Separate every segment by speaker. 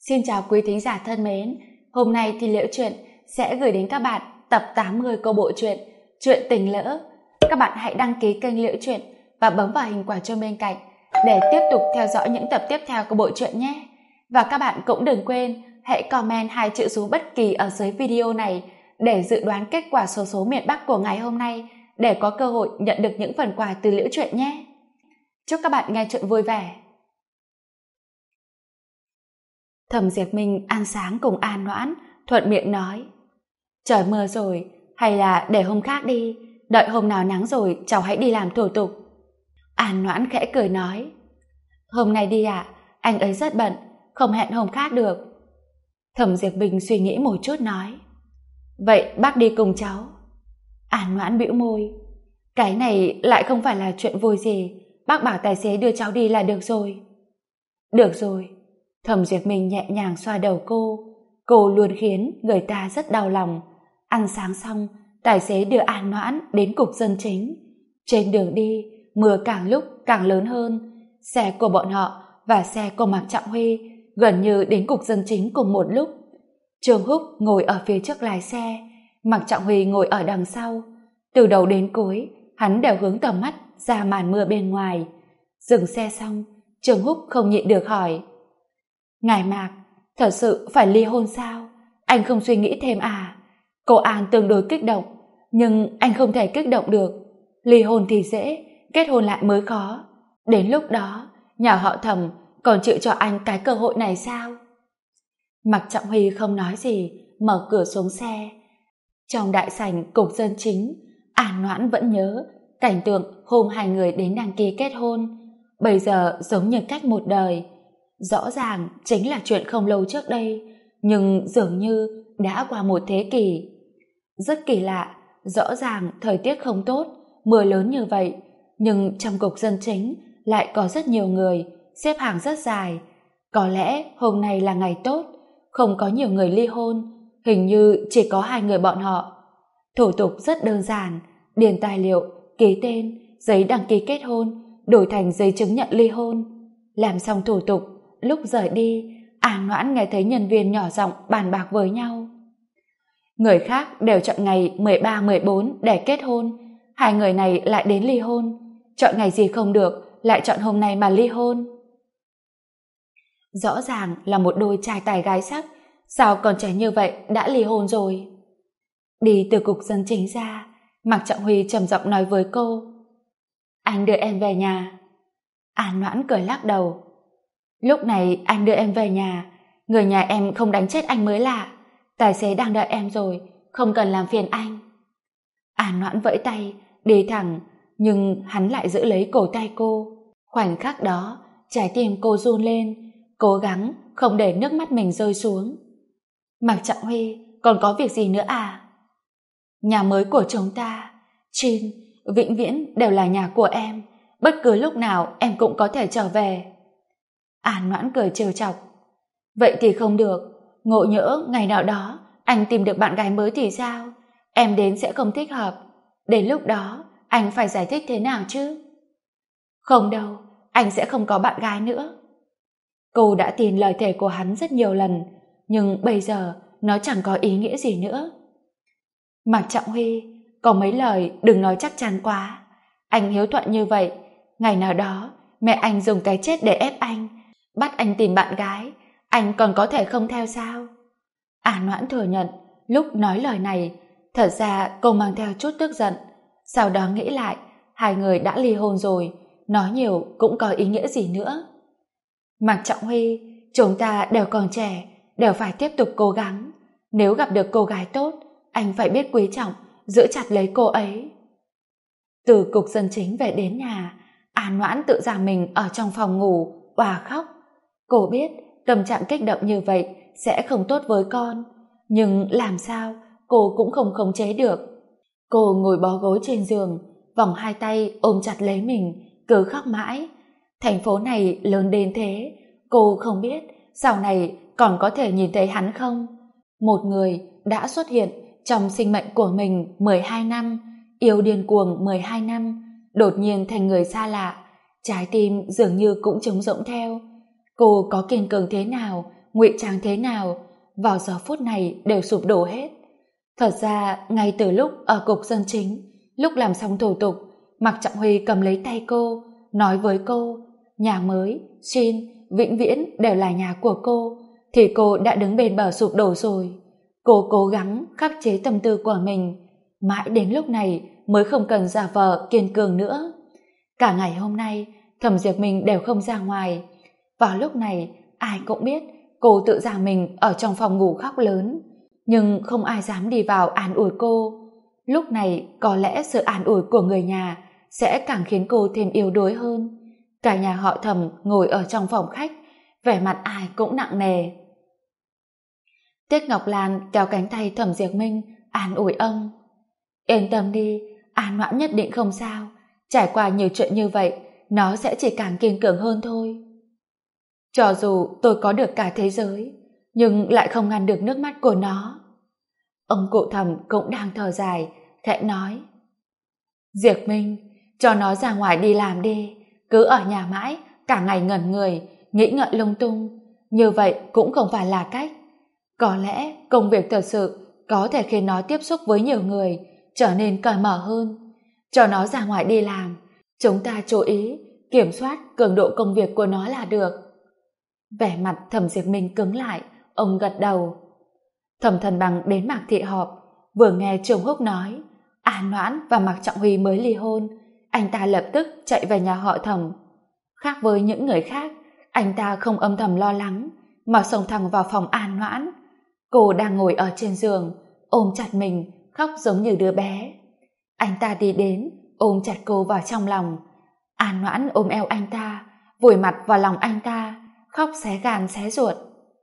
Speaker 1: Xin chào quý thính giả thân mến, hôm nay thì Liễu Chuyện sẽ gửi đến các bạn tập 80 của bộ truyện Chuyện Tình Lỡ. Các bạn hãy đăng ký kênh Liễu Chuyện và bấm vào hình quả chuông bên cạnh để tiếp tục theo dõi những tập tiếp theo của bộ truyện nhé. Và các bạn cũng đừng quên hãy comment 2 chữ số bất kỳ ở dưới video này để dự đoán kết quả xổ số miền Bắc của ngày hôm nay để có cơ hội nhận được những phần quà từ Liễu Chuyện nhé. Chúc các bạn nghe chuyện vui vẻ. Thẩm Diệp Minh ăn sáng cùng An Noãn, thuận miệng nói: trời mưa rồi, hay là để hôm khác đi, đợi hôm nào nắng rồi cháu hãy đi làm thủ tục. An Noãn khẽ cười nói: hôm nay đi ạ, anh ấy rất bận, không hẹn hôm khác được. Thẩm Diệp Minh suy nghĩ một chút nói: vậy bác đi cùng cháu. An Noãn bĩu môi: cái này lại không phải là chuyện vui gì, bác bảo tài xế đưa cháu đi là được rồi. Được rồi. Thẩm Diệp Minh nhẹ nhàng xoa đầu cô luôn khiến người ta rất đau lòng. Ăn sáng xong, tài xế đưa An Noãn đến cục dân chính. Trên đường đi, mưa càng lúc càng lớn hơn. Xe của bọn họ và xe của Mạc Trọng Huy gần như đến cục dân chính cùng một lúc. Trương Húc ngồi ở phía trước lái xe, Mạc Trọng Huy ngồi ở đằng sau. Từ đầu đến cuối, hắn đều hướng tầm mắt ra màn mưa bên ngoài. Dừng xe xong, Trương Húc không nhịn được hỏi: ngài Mạc, thật sự phải ly hôn sao? Anh không suy nghĩ thêm à? Cô An tương đối kích động, nhưng anh không thể kích động được. Ly hôn thì dễ, kết hôn lại mới khó. Đến lúc đó, nhà họ Thẩm còn chịu cho anh cái cơ hội này sao? Mạc Trọng Huy không nói gì, mở cửa xuống xe. Trong đại sảnh cục dân chính, An Noãn vẫn nhớ cảnh tượng hôm hai người đến đăng ký kết hôn. Bây giờ giống như cách một đời. Rõ ràng chính là chuyện không lâu trước đây, nhưng dường như đã qua một thế kỷ. Rất kỳ lạ, rõ ràng thời tiết không tốt, mưa lớn như vậy, nhưng trong cục dân chính lại có rất nhiều người, xếp hàng rất dài. Có lẽ hôm nay là ngày tốt, không có nhiều người ly hôn, hình như chỉ có 2 người bọn họ. Thủ tục rất đơn giản, điền tài liệu, ký tên, giấy đăng ký kết hôn, đổi thành giấy chứng nhận ly hôn. Làm xong thủ tục, lúc rời đi, An Noãn nghe thấy nhân viên nhỏ giọng bàn bạc với nhau. Người khác đều chọn ngày 13, 14 để kết hôn, 2 người này lại đến ly hôn. Chọn ngày gì không được, lại chọn hôm nay mà ly hôn. Rõ ràng là một đôi trai tài gái sắc, sao còn trẻ như vậy đã ly hôn rồi? Đi từ cục dân chính ra, Mạc Trọng Huy trầm giọng nói với cô: anh đưa em về nhà. An Noãn cười lắc đầu: lúc này anh đưa em về nhà, người nhà em không đánh chết anh mới lạ. Tài xế đang đợi em rồi, không cần làm phiền anh. An Noãn vẫy tay đi thẳng, nhưng hắn lại giữ lấy cổ tay cô. Khoảnh khắc đó, trái tim cô run lên, cố gắng không để nước mắt mình rơi xuống. Mạc Trọng Huy, còn có việc gì nữa à? Nhà mới của chúng ta, Chin, vĩnh viễn đều là nhà của em, bất cứ lúc nào em cũng có thể trở về. An Noãn cười trêu chọc: vậy thì không được, ngộ nhỡ ngày nào đó anh tìm được bạn gái mới thì sao? Em đến sẽ không thích hợp, đến lúc đó anh phải giải thích thế nào chứ? Không đâu, anh sẽ không có bạn gái nữa. Cô đã tin lời thề của hắn rất nhiều lần, nhưng bây giờ nó chẳng có ý nghĩa gì nữa. Mạc Trọng Huy, có mấy lời đừng nói chắc chắn quá. Anh hiếu thuận như vậy, ngày nào đó mẹ anh dùng cái chết để ép anh, bắt anh tìm bạn gái, anh còn có thể không theo sao? An Noãn thừa nhận lúc nói lời này, thật ra cô mang theo chút tức giận. Sau đó nghĩ lại, 2 người đã ly hôn rồi, nói nhiều cũng có ý nghĩa gì nữa. Mạc Trọng Huy, chúng ta đều còn trẻ, đều phải tiếp tục cố gắng. Nếu gặp được cô gái tốt, anh phải biết quý trọng, giữ chặt lấy cô ấy. Từ cục dân chính về đến nhà, An Noãn tự giam mình ở trong phòng ngủ, òa khóc. Cô biết tâm trạng kích động như vậy sẽ không tốt với con, nhưng làm sao cô cũng không khống chế được. Cô ngồi bó gối trên giường, vòng 2 tay ôm chặt lấy mình, cứ khóc mãi. Thành phố này lớn đến thế, cô không biết sau này còn có thể nhìn thấy hắn không. Một người đã xuất hiện trong sinh mệnh của mình 12 năm, yêu điên cuồng 12 năm, đột nhiên thành người xa lạ, trái tim dường như cũng trống rỗng theo. Cô có kiên cường thế nào ngụy trang thế nào, vào giờ phút này đều sụp đổ hết. Thật ra, ngay từ lúc ở cục dân chính, lúc làm xong thủ tục, Mạc Trọng Huy cầm lấy tay cô, nói với cô, nhà mới, xin, vĩnh viễn đều là nhà của cô, thì cô đã đứng bên bờ sụp đổ rồi. Cô cố gắng khắc chế tâm tư của mình, mãi đến lúc này mới không cần giả vờ kiên cường nữa. Cả ngày hôm nay, Thẩm Diệp Minh đều không ra ngoài. Vào lúc này, ai cũng biết cô tự giam mình ở trong phòng ngủ khóc lớn, nhưng không ai dám đi vào an ủi cô. Lúc này, có lẽ sự an ủi của người nhà sẽ càng khiến cô thêm yếu đuối hơn. Cả nhà họ Thẩm ngồi ở trong phòng khách, vẻ mặt ai cũng nặng nề. Tiết Ngọc Lan kéo cánh tay Thẩm Diệp Minh, an ủi ông. Yên tâm đi, An Noãn nhất định không sao. Trải qua nhiều chuyện như vậy, nó sẽ chỉ càng kiên cường hơn thôi. Cho dù tôi có được cả thế giới, nhưng lại không ngăn được nước mắt của nó. Ông cụ Thẩm cũng đang thở dài, khẽ nói. Diệp Minh, cho nó ra ngoài đi làm đi, cứ ở nhà mãi, cả ngày ngẩn người, nghĩ ngợi lung tung. Như vậy cũng không phải là cách. Có lẽ công việc thật sự có thể khiến nó tiếp xúc với nhiều người, trở nên cởi mở hơn. Cho nó ra ngoài đi làm, chúng ta chú ý, kiểm soát cường độ công việc của nó là được. Vẻ mặt Thẩm Diệp Minh cứng lại, ông gật đầu. Thẩm Thần Bằng đến Mạc Thị họp, vừa nghe Trương Húc nói An Noãn và Mạc Trọng Huy mới ly hôn, anh ta lập tức chạy về nhà họ Thẩm. Khác với những người khác, anh ta không âm thầm lo lắng, mà xông thẳng vào phòng An Noãn. Cô đang ngồi ở trên giường, ôm chặt mình, khóc giống như đứa bé. Anh ta đi đến, ôm chặt cô vào trong lòng. An Noãn ôm eo anh ta, vùi mặt vào lòng anh ta, khóc xé gan xé ruột.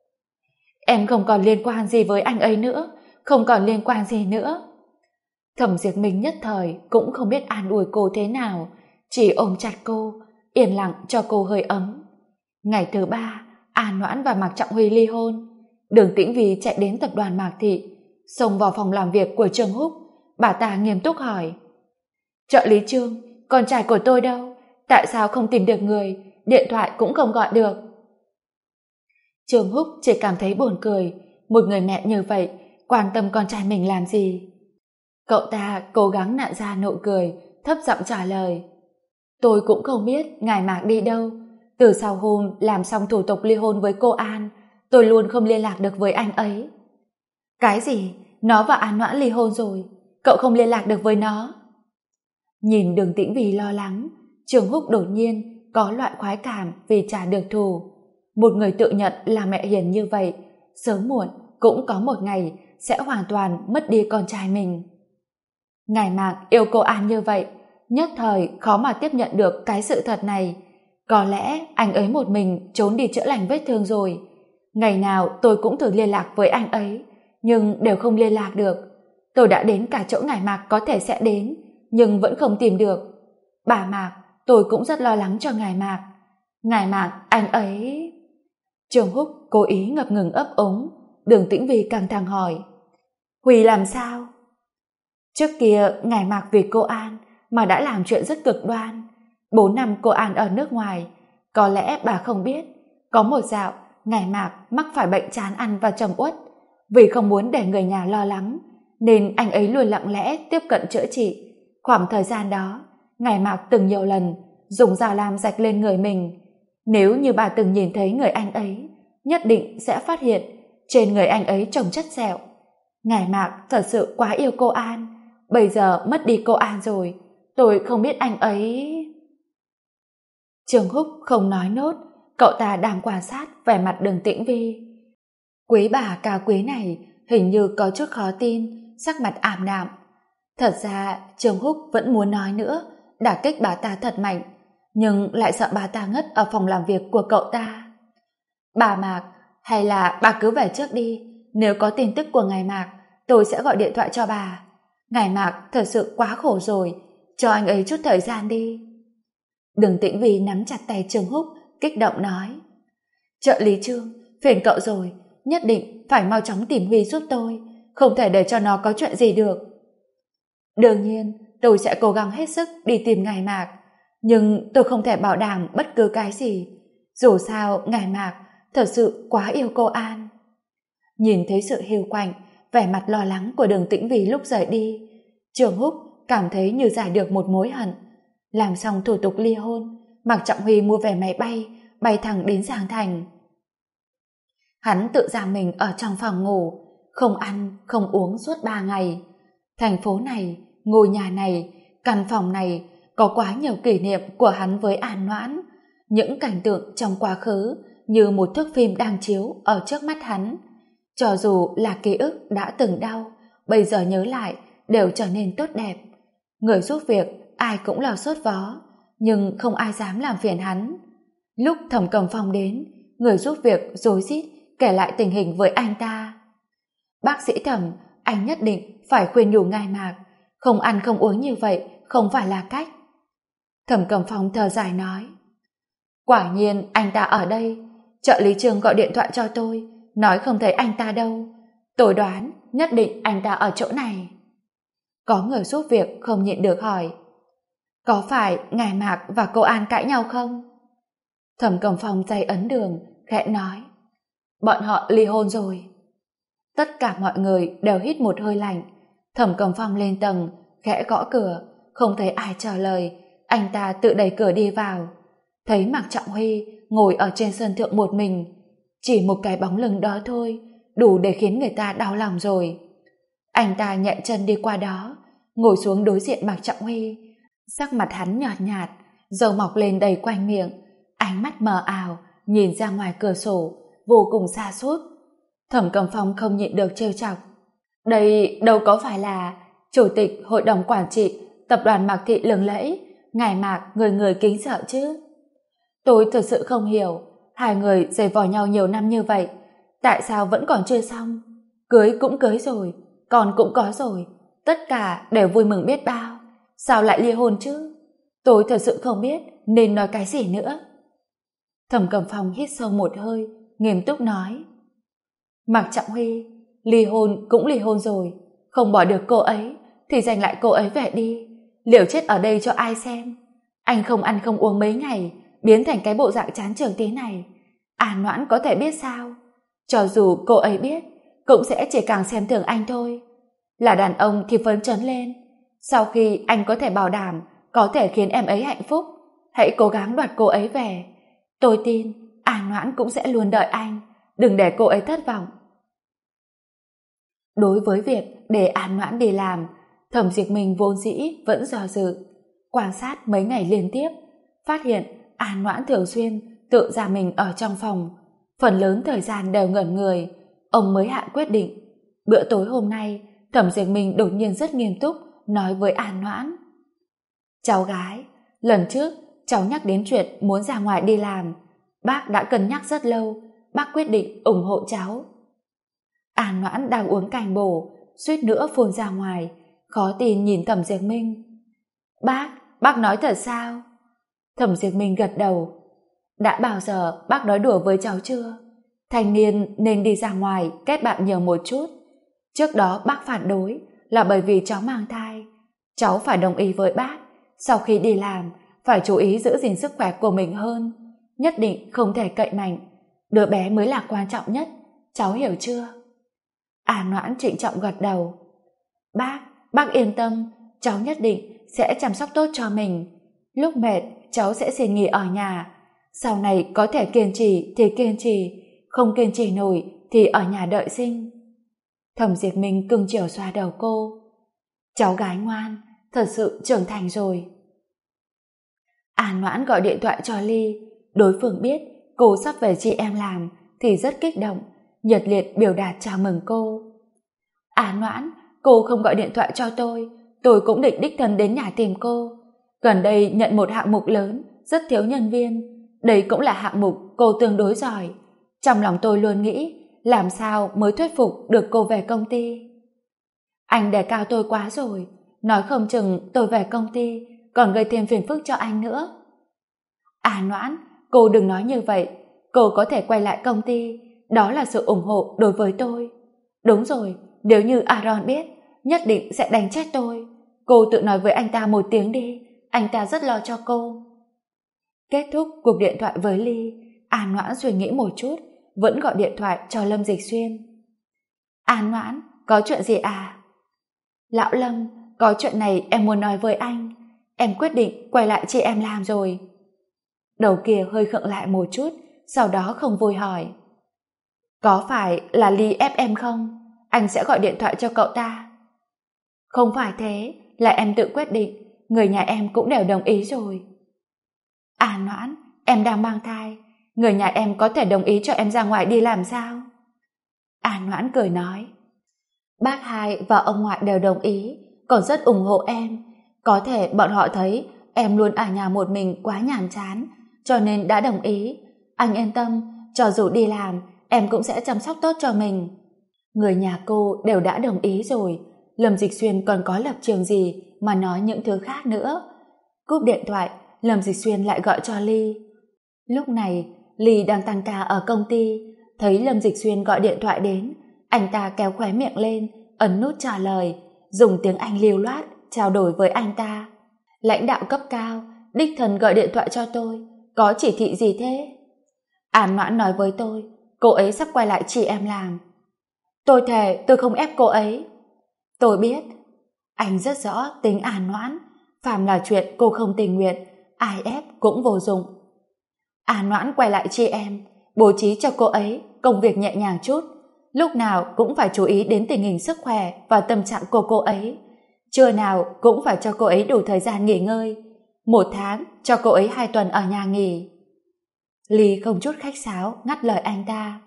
Speaker 1: Em không còn liên quan gì với anh ấy nữa, không còn liên quan gì nữa. Thẩm Diệp Minh nhất thời cũng không biết an ủi cô thế nào, chỉ ôm chặt cô, yên lặng cho cô hơi ấm. Ngày thứ 3, An Noãn và Mạc Trọng Huy ly hôn. Đường Tĩnh Vy chạy đến tập đoàn Mạc Thị, xông vào phòng làm việc của Trương Húc. Bà ta nghiêm túc hỏi. Trợ lý Trương, con trai của tôi đâu? Tại sao không tìm được người? Điện thoại cũng không gọi được. Trương Húc chỉ cảm thấy buồn cười. Một người mẹ như vậy, quan tâm con trai mình làm gì? Cậu ta cố gắng nặn ra nụ cười, thấp giọng trả lời. Tôi cũng không biết ngài Mạc đi đâu. Từ sau hôm làm xong thủ tục ly hôn với cô An, tôi luôn không liên lạc được với anh ấy. Cái gì? Nó và An Noãn ly hôn rồi, cậu không liên lạc được với nó? Nhìn Đường Tĩnh Vy lo lắng, Trương Húc đột nhiên có loại khoái cảm vì trả được thù. Một người tự nhận là mẹ hiền như vậy, sớm muộn cũng có một ngày sẽ hoàn toàn mất đi con trai mình. Ngài Mạc yêu cô An như vậy, nhất thời khó mà tiếp nhận được cái sự thật này. Có lẽ anh ấy một mình trốn đi chữa lành vết thương rồi. Ngày nào tôi cũng thử liên lạc với anh ấy, nhưng đều không liên lạc được. Tôi đã đến cả chỗ ngài Mạc có thể sẽ đến, nhưng vẫn không tìm được. Bà Mạc, tôi cũng rất lo lắng cho ngài Mạc. Ngài Mạc, anh ấy... Trương Húc cố ý ngập ngừng ấp ống. Đường Tĩnh Vy căng thẳng hỏi. Huy làm sao? Trước kia ngài Mạc vì cô An mà đã làm chuyện rất cực đoan. 4 năm cô An ở nước ngoài, có lẽ bà không biết, có một dạo ngài Mạc mắc phải bệnh chán ăn và trầm uất. Vì không muốn để người nhà lo lắng, nên anh ấy luôn lặng lẽ tiếp cận chữa trị. Khoảng thời gian đó, ngài Mạc từng nhiều lần dùng dao lam rạch lên người mình. Nếu như bà từng nhìn thấy người anh ấy, nhất định sẽ phát hiện trên người anh ấy chồng chất sẹo. Ngài Mạc thật sự quá yêu cô An. Bây giờ mất đi cô An rồi, tôi không biết anh ấy... Trương Húc không nói nốt, cậu ta đang quan sát vẻ mặt Đường Tĩnh Vy. Quý bà cao quý này hình như có chút khó tin, sắc mặt ảm đạm. Thật ra Trương Húc vẫn muốn nói nữa, đả kích bà ta thật mạnh, nhưng lại sợ bà ta ngất ở phòng làm việc của cậu ta. Bà Mạc, hay là bà cứ về trước đi, nếu có tin tức của ngài Mạc, tôi sẽ gọi điện thoại cho bà. Ngài Mạc thật sự quá khổ rồi, cho anh ấy chút thời gian đi. Đường Tĩnh Vy nắm chặt tay Trương Húc, kích động nói. Trợ lý Trương, phiền cậu rồi, nhất định phải mau chóng tìm Huy giúp tôi, không thể để cho nó có chuyện gì được. Đương nhiên, tôi sẽ cố gắng hết sức đi tìm ngài Mạc, nhưng tôi không thể bảo đảm bất cứ cái gì. Dù sao, ngài Mạc thật sự quá yêu cô An. Nhìn thấy sự hiu quạnh, vẻ mặt lo lắng của Đường Tĩnh Vy lúc rời đi, Trường Húc cảm thấy như giải được một mối hận. Làm xong thủ tục ly hôn, Mạc Trọng Huy mua vé máy bay thẳng đến Giang Thành. Hắn tự giam mình ở trong phòng ngủ, không ăn, không uống suốt 3 ngày. Thành phố này, ngôi nhà này, căn phòng này có quá nhiều kỷ niệm của hắn với An Noãn. Những cảnh tượng trong quá khứ như một thước phim đang chiếu ở trước mắt hắn. Cho dù là ký ức đã từng đau, bây giờ nhớ lại đều trở nên tốt đẹp. Người giúp việc ai cũng lo sốt vó, nhưng không ai dám làm phiền hắn. Lúc Thẩm Cầm Phong đến, người giúp việc rối rít kể lại tình hình với anh ta. Bác sĩ Thẩm, anh nhất định phải khuyên nhủ ngài Mạc, không ăn không uống như vậy không phải là cách. Thẩm Cầm Phong thở dài nói, quả nhiên anh ta ở đây. Trợ lý Trương gọi điện thoại cho tôi, nói không thấy anh ta đâu. Tôi đoán nhất định anh ta ở chỗ này. Có người giúp việc không nhịn được hỏi, có phải ngài Mạc và cô An cãi nhau không? Thẩm Cầm Phong tay ấn đường, khẽ nói, bọn họ ly hôn rồi. Tất cả mọi người đều hít một hơi lạnh. Thẩm Cầm Phong lên tầng, khẽ gõ cửa, không thấy ai trả lời, anh ta tự đẩy cửa đi vào. Thấy Mạc Trọng Huy ngồi ở trên sân thượng một mình, chỉ một cái bóng lưng đó thôi đủ để khiến người ta đau lòng rồi. Anh ta nhẹ chân đi qua đó, ngồi xuống đối diện Mạc Trọng Huy. Sắc mặt hắn nhợt nhạt, râu mọc lên đầy quanh miệng, ánh mắt mờ ảo nhìn ra ngoài cửa sổ, vô cùng xa sút. Thẩm Cầm Phong không nhịn được trêu chọc, đây đâu có phải là chủ tịch hội đồng quản trị tập đoàn Mạc Thị lừng lẫy, ngài Mạc người người kính sợ chứ. Tôi thật sự không hiểu, hai người giày vò nhau nhiều năm như vậy, tại sao vẫn còn chưa xong? Cưới cũng cưới rồi, con cũng có rồi, tất cả đều vui mừng biết bao, sao lại ly hôn chứ? Tôi thật sự không biết nên nói cái gì nữa. Thẩm Cầm Phong hít sâu một hơi, nghiêm túc nói, Mạc Trọng Huy, ly hôn cũng ly hôn rồi, không bỏ được cô ấy thì giành lại cô ấy về đi, liều chết ở đây cho ai xem. Anh không ăn không uống mấy ngày, biến thành cái bộ dạng chán trường thế này, An Noãn có thể biết sao? Cho dù cô ấy biết, cũng sẽ chỉ càng xem thường anh thôi. Là đàn ông thì phấn chấn lên, sau khi anh có thể bảo đảm có thể khiến em ấy hạnh phúc, hãy cố gắng đoạt cô ấy về. Tôi tin An Noãn cũng sẽ luôn đợi anh, đừng để cô ấy thất vọng. Đối với việc để An Noãn đi làm, Thẩm Diệp Minh vốn dĩ vẫn do dự. Quan sát mấy ngày liên tiếp, phát hiện An Noãn thường xuyên tự ra mình ở trong phòng, phần lớn thời gian đều ngẩn người. Ông mới hạ quyết định. Bữa tối hôm nay, Thẩm Diệp Minh đột nhiên rất nghiêm túc nói với An Noãn, cháu gái, lần trước cháu nhắc đến chuyện muốn ra ngoài đi làm, bác đã cân nhắc rất lâu, bác quyết định ủng hộ cháu. An Noãn đang uống canh bổ, suýt nữa phun ra ngoài, khó tin nhìn Thẩm Diệp Minh. Bác nói thật sao? Thẩm Diệp Minh gật đầu. Đã bao giờ bác nói đùa với cháu chưa? Thanh niên nên đi ra ngoài kết bạn nhiều một chút. Trước đó bác phản đối là bởi vì cháu mang thai. Cháu phải đồng ý với bác, sau khi đi làm phải chú ý giữ gìn sức khỏe của mình hơn, nhất định không thể cậy mạnh. Đứa bé mới là quan trọng nhất, cháu hiểu chưa? An Noãn trịnh trọng gật đầu. Bác yên tâm, cháu nhất định sẽ chăm sóc tốt cho mình. Lúc mệt cháu sẽ xin nghỉ ở nhà, sau này có thể kiên trì thì kiên trì, không kiên trì nổi thì ở nhà đợi sinh. Thẩm Diệp Minh cưng chiều xoa đầu cô. Cháu gái ngoan, thật sự trưởng thành rồi. An Noãn gọi điện thoại cho Ly, đối phương biết cô sắp về chị em làm thì rất kích động, nhiệt liệt biểu đạt chào mừng cô. An Noãn, cô không gọi điện thoại cho tôi cũng định đích thân đến nhà tìm cô. Gần đây nhận một hạng mục lớn, rất thiếu nhân viên, đây cũng là hạng mục cô tương đối giỏi. Trong lòng tôi luôn nghĩ làm sao mới thuyết phục được cô về công ty. Anh đề cao tôi quá rồi, nói không chừng tôi về công ty còn gây thêm phiền phức cho anh nữa. An Noãn, cô đừng nói như vậy, cô có thể quay lại công ty, đó là sự ủng hộ đối với tôi. Đúng rồi, nếu như Aaron biết, nhất định sẽ đánh chết tôi. Cô tự nói với anh ta một tiếng đi, anh ta rất lo cho cô. Kết thúc cuộc điện thoại với Ly, An Noãn suy nghĩ một chút, vẫn gọi điện thoại cho Lâm Dịch Xuyên. An Noãn, có chuyện gì à? Lão Lâm, có chuyện này em muốn nói với anh. Em quyết định quay lại chị em làm rồi. Đầu kia hơi khựng lại một chút, sau đó không vui hỏi. Có phải là Ly ép em không? Anh sẽ gọi điện thoại cho cậu ta. Không phải thế, là em tự quyết định, người nhà em cũng đều đồng ý rồi. An Noãn, em đang mang thai, người nhà em có thể đồng ý cho em ra ngoài đi làm sao? An Noãn cười nói. Bác hai và ông ngoại đều đồng ý, còn rất ủng hộ em. Có thể bọn họ thấy em luôn ở nhà một mình quá nhàm chán, cho nên đã đồng ý. Anh yên tâm, cho dù đi làm, em cũng sẽ chăm sóc tốt cho mình. Người nhà cô đều đã đồng ý rồi, Lâm Dịch Xuyên còn có lập trường gì mà nói những thứ khác nữa. Cúp điện thoại, Lâm Dịch Xuyên lại gọi cho Ly. Lúc này, Ly đang tăng ca ở công ty, thấy Lâm Dịch Xuyên gọi điện thoại đến, anh ta kéo khóe miệng lên, ấn nút trả lời, dùng tiếng Anh lưu loát trao đổi với anh ta. Lãnh đạo cấp cao, đích thân gọi điện thoại cho tôi, có chỉ thị gì thế? An Noãn nói với tôi, cô ấy sắp quay lại chị em làm. Tôi thề tôi không ép cô ấy. Tôi biết. Anh rất rõ tính An Noãn, phàm là chuyện cô không tình nguyện, ai ép cũng vô dụng. An Noãn quay lại chị em, bố trí cho cô ấy công việc nhẹ nhàng chút, lúc nào cũng phải chú ý đến tình hình sức khỏe và tâm trạng của cô ấy. Trưa nào cũng phải cho cô ấy đủ thời gian nghỉ ngơi. 1 tháng cho cô ấy 2 tuần ở nhà nghỉ. Ly không chút khách sáo ngắt lời anh ta.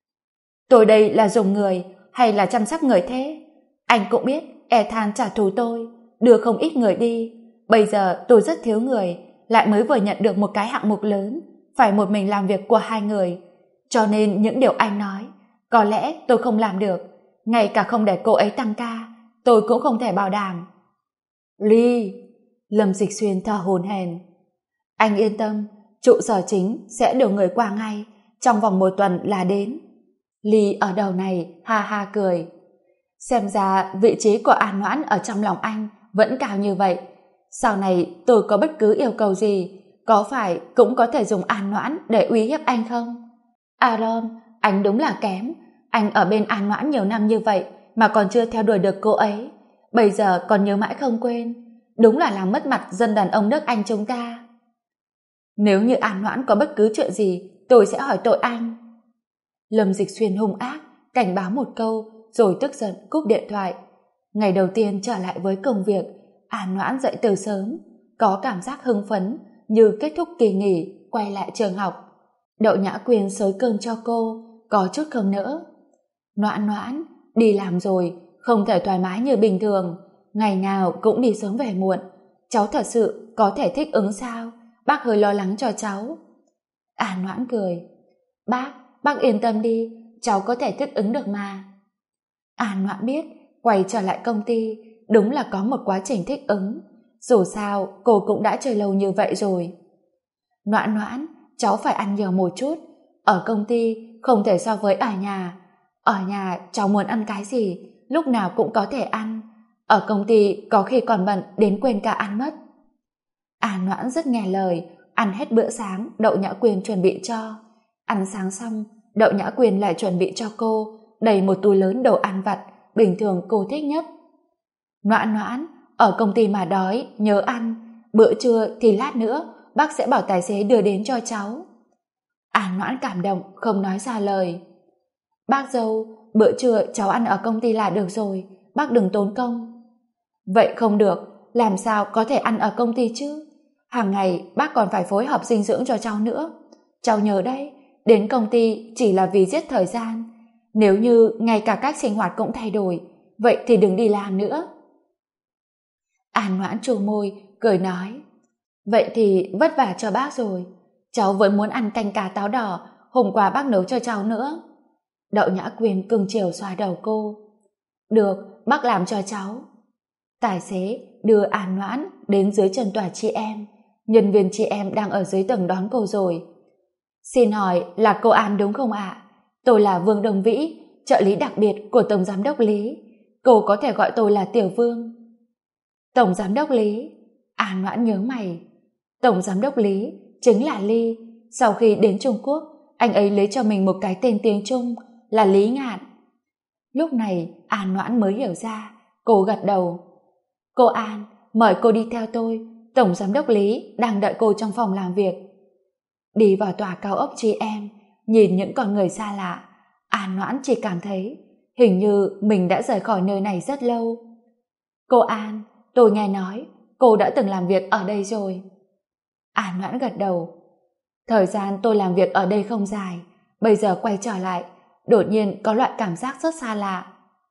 Speaker 1: Tôi đây là dùng người hay là chăm sóc người thế? Anh cũng biết Ethan trả thù tôi, đưa không ít người đi. Bây giờ tôi rất thiếu người, lại mới vừa nhận được một cái hạng mục lớn, phải một mình làm việc của 2 người. Cho nên những điều anh nói, có lẽ tôi không làm được. Ngay cả không để cô ấy tăng ca, tôi cũng không thể bảo đảm. Ly, Lâm Dịch Xuyên thở hổn hển. Anh yên tâm, trụ sở chính sẽ điều người qua ngay, trong vòng 1 tuần là đến. Ly ở đầu này ha ha cười. Xem ra vị trí của An Noãn ở trong lòng anh vẫn cao như vậy. Sau này tôi có bất cứ yêu cầu gì, có phải cũng có thể dùng An Noãn để uy hiếp anh không? Aaron, anh đúng là kém. Anh ở bên An Noãn nhiều năm như vậy mà còn chưa theo đuổi được cô ấy. Bây giờ còn nhớ mãi không quên. Đúng là làm mất mặt dân đàn ông nước Anh chúng ta. Nếu như An Noãn có bất cứ chuyện gì, tôi sẽ hỏi tội anh. Lâm Dịch Xuyên hung ác, cảnh báo một câu, rồi tức giận cúp điện thoại. Ngày đầu tiên trở lại với công việc, An Noãn dậy từ sớm, có cảm giác hưng phấn như kết thúc kỳ nghỉ, quay lại trường học. Đậu Nhã Quyên xới cơm cho cô, có chút không nỡ. Noãn Noãn, đi làm rồi, không thể thoải mái như bình thường, ngày nào cũng đi sớm về muộn. Cháu thật sự có thể thích ứng sao? Bác hơi lo lắng cho cháu. An Noãn cười. Bác yên tâm đi, cháu có thể thích ứng được mà. An Noãn biết, quay trở lại công ty, đúng là có một quá trình thích ứng. Dù sao, cô cũng đã chơi lâu như vậy rồi. Noãn Noãn, cháu phải ăn nhiều một chút. Ở công ty không thể so với ở nhà. Ở nhà cháu muốn ăn cái gì, lúc nào cũng có thể ăn. Ở công ty có khi còn bận đến quên cả ăn mất. An Noãn rất nghe lời, ăn hết bữa sáng Đậu Nhã Quyên chuẩn bị cho. Ăn sáng xong, Đậu Nhã Quyên lại chuẩn bị cho cô đầy một túi lớn đồ ăn vặt bình thường cô thích nhất. Noãn Noãn, ở công ty mà đói, nhớ ăn. Bữa trưa thì lát nữa bác sẽ bảo tài xế đưa đến cho cháu. An Noãn cảm động, không nói ra lời. Bác dâu, bữa trưa cháu ăn ở công ty là được rồi, bác đừng tốn công. Vậy không được, làm sao có thể ăn ở công ty chứ? Hàng ngày bác còn phải phối hợp dinh dưỡng cho cháu nữa. Cháu nhớ đấy, đến công ty chỉ là vì giết thời gian. Nếu như ngay cả cách sinh hoạt cũng thay đổi, vậy thì đừng đi làm nữa. An Noãn trù môi, cười nói. Vậy thì vất vả cho bác rồi. Cháu vẫn muốn ăn canh cá táo đỏ, hôm qua bác nấu cho cháu nữa. Đậu Nhã Quyên cưng chiều xoa đầu cô. Được, bác làm cho cháu. Tài xế đưa An Noãn đến dưới chân tòa chị em. Nhân viên chị em đang ở dưới tầng đón cô rồi. Xin hỏi là cô An đúng không ạ? Tôi là Vương Đồng Vĩ, trợ lý đặc biệt của Tổng Giám đốc Lý. Cô có thể gọi tôi là Tiểu Vương. Tổng Giám đốc Lý? An Noãn nhớ mày. Tổng Giám đốc Lý chính là Ly. Sau khi đến Trung Quốc, anh ấy lấy cho mình một cái tên tiếng Trung là Lý Ngạn. Lúc này An Noãn mới hiểu ra, cô gật đầu. Cô An, mời cô đi theo tôi, Tổng Giám đốc Lý đang đợi cô trong phòng làm việc. Đi vào tòa cao ốc GM, nhìn những con người xa lạ, An Noãn chỉ cảm thấy hình như mình đã rời khỏi nơi này rất lâu. Cô An, tôi nghe nói cô đã từng làm việc ở đây rồi. An Noãn gật đầu. Thời gian tôi làm việc ở đây không dài, bây giờ quay trở lại, đột nhiên có loại cảm giác rất xa lạ.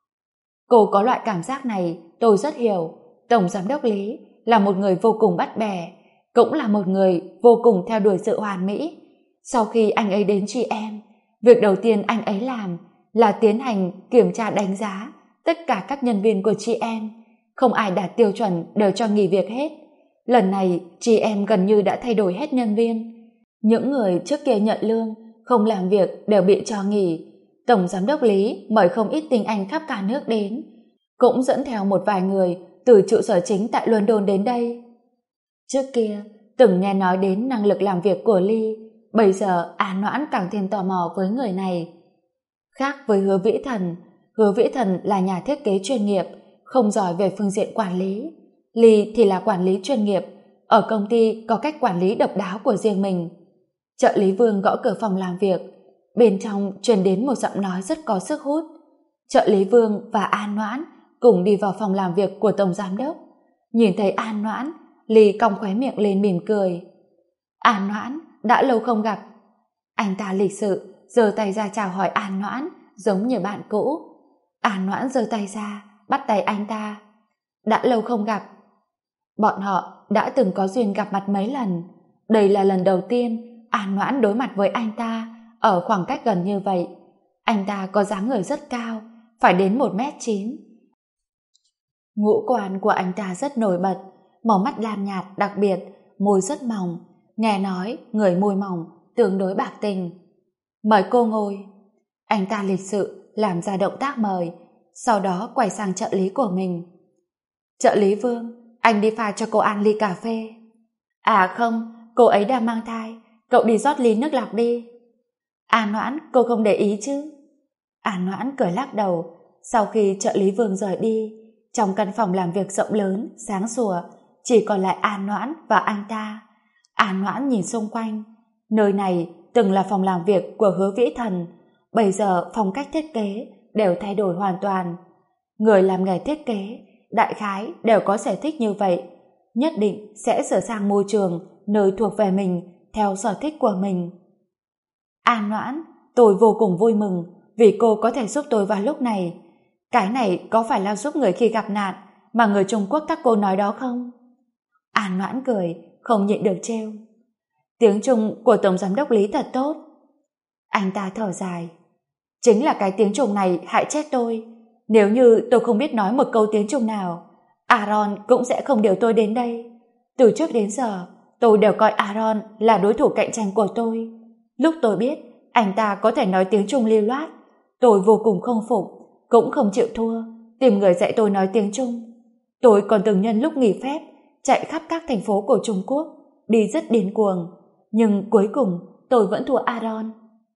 Speaker 1: Cô có loại cảm giác này, tôi rất hiểu. Tổng Giám đốc Lý là một người vô cùng bắt bẻ, cũng là một người vô cùng theo đuổi sự hoàn mỹ. Sau khi anh ấy đến GM, việc đầu tiên anh ấy làm là tiến hành kiểm tra đánh giá tất cả các nhân viên của GM. Không ai đạt tiêu chuẩn đều cho nghỉ việc hết. Lần này GM gần như đã thay đổi hết nhân viên. Những người trước kia nhận lương, không làm việc đều bị cho nghỉ. Tổng Giám đốc Lý mời không ít tinh anh khắp cả nước đến, cũng dẫn theo một vài người từ trụ sở chính tại London đến đây. Trước kia từng nghe nói đến năng lực làm việc của Ly, bây giờ An Noãn càng thêm tò mò với người này. Khác với Hứa Vĩ Thần là nhà thiết kế chuyên nghiệp, không giỏi về phương diện quản lý. Ly thì là quản lý chuyên nghiệp, ở công ty có cách quản lý độc đáo của riêng mình. Trợ lý Vương gõ cửa phòng làm việc, bên trong truyền đến một giọng nói rất có sức hút. Trợ lý Vương và An Noãn cùng đi vào phòng làm việc của Tổng Giám đốc. Nhìn thấy An Noãn, Ly cong khóe miệng lên mỉm cười. An Noãn, đã lâu không gặp. Anh ta lịch sự giơ tay ra chào hỏi An Noãn, giống như bạn cũ. An Noãn giơ tay ra, bắt tay anh ta. Đã lâu không gặp. Bọn họ đã từng có duyên gặp mặt mấy lần. Đây là lần đầu tiên An Noãn đối mặt với anh ta ở khoảng cách gần như vậy. Anh ta có dáng người rất cao, phải đến 1m9. Ngũ quan của anh ta rất nổi bật, màu mắt lam nhạt đặc biệt, môi rất mỏng, nghe nói người môi mỏng tương đối bạc tình. Mời cô ngồi. Anh ta lịch sự làm ra động tác mời, sau đó quay sang trợ lý của mình. Trợ lý Vương, anh đi pha cho cô An ly cà phê. À không, cô ấy đang mang thai, cậu đi rót ly nước lọc đi. An Noãn, cô không để ý chứ? An Noãn cười lắc đầu. Sau khi trợ lý Vương rời đi, trong căn phòng làm việc rộng lớn, sáng sủa, chỉ còn lại An Noãn và anh ta. An Noãn nhìn xung quanh. Nơi này từng là phòng làm việc của Hứa Vĩ Thần, bây giờ phong cách thiết kế đều thay đổi hoàn toàn. Người làm nghề thiết kế đại khái đều có sở thích như vậy, nhất định sẽ sửa sang môi trường nơi thuộc về mình theo sở thích của mình. An Noãn, tôi vô cùng vui mừng vì cô có thể giúp tôi vào lúc này. Cái này có phải là giúp người khi gặp nạn mà người Trung Quốc các cô nói đó không? An Noãn cười, không nhịn được trêu. Tiếng Trung của Tổng Giám đốc Lý thật tốt. Anh ta thở dài. Chính là cái tiếng Trung này hại chết tôi. Nếu như tôi không biết nói một câu tiếng Trung nào, Aaron cũng sẽ không điều tôi đến đây. Từ trước đến giờ, tôi đều coi Aaron là đối thủ cạnh tranh của tôi. Lúc tôi biết anh ta có thể nói tiếng Trung lưu loát, tôi vô cùng không phục, cũng không chịu thua, tìm người dạy tôi nói tiếng Trung. Tôi còn từng nhân lúc nghỉ phép chạy khắp các thành phố của Trung Quốc, đi rất điên cuồng, nhưng cuối cùng tôi vẫn thua Aaron.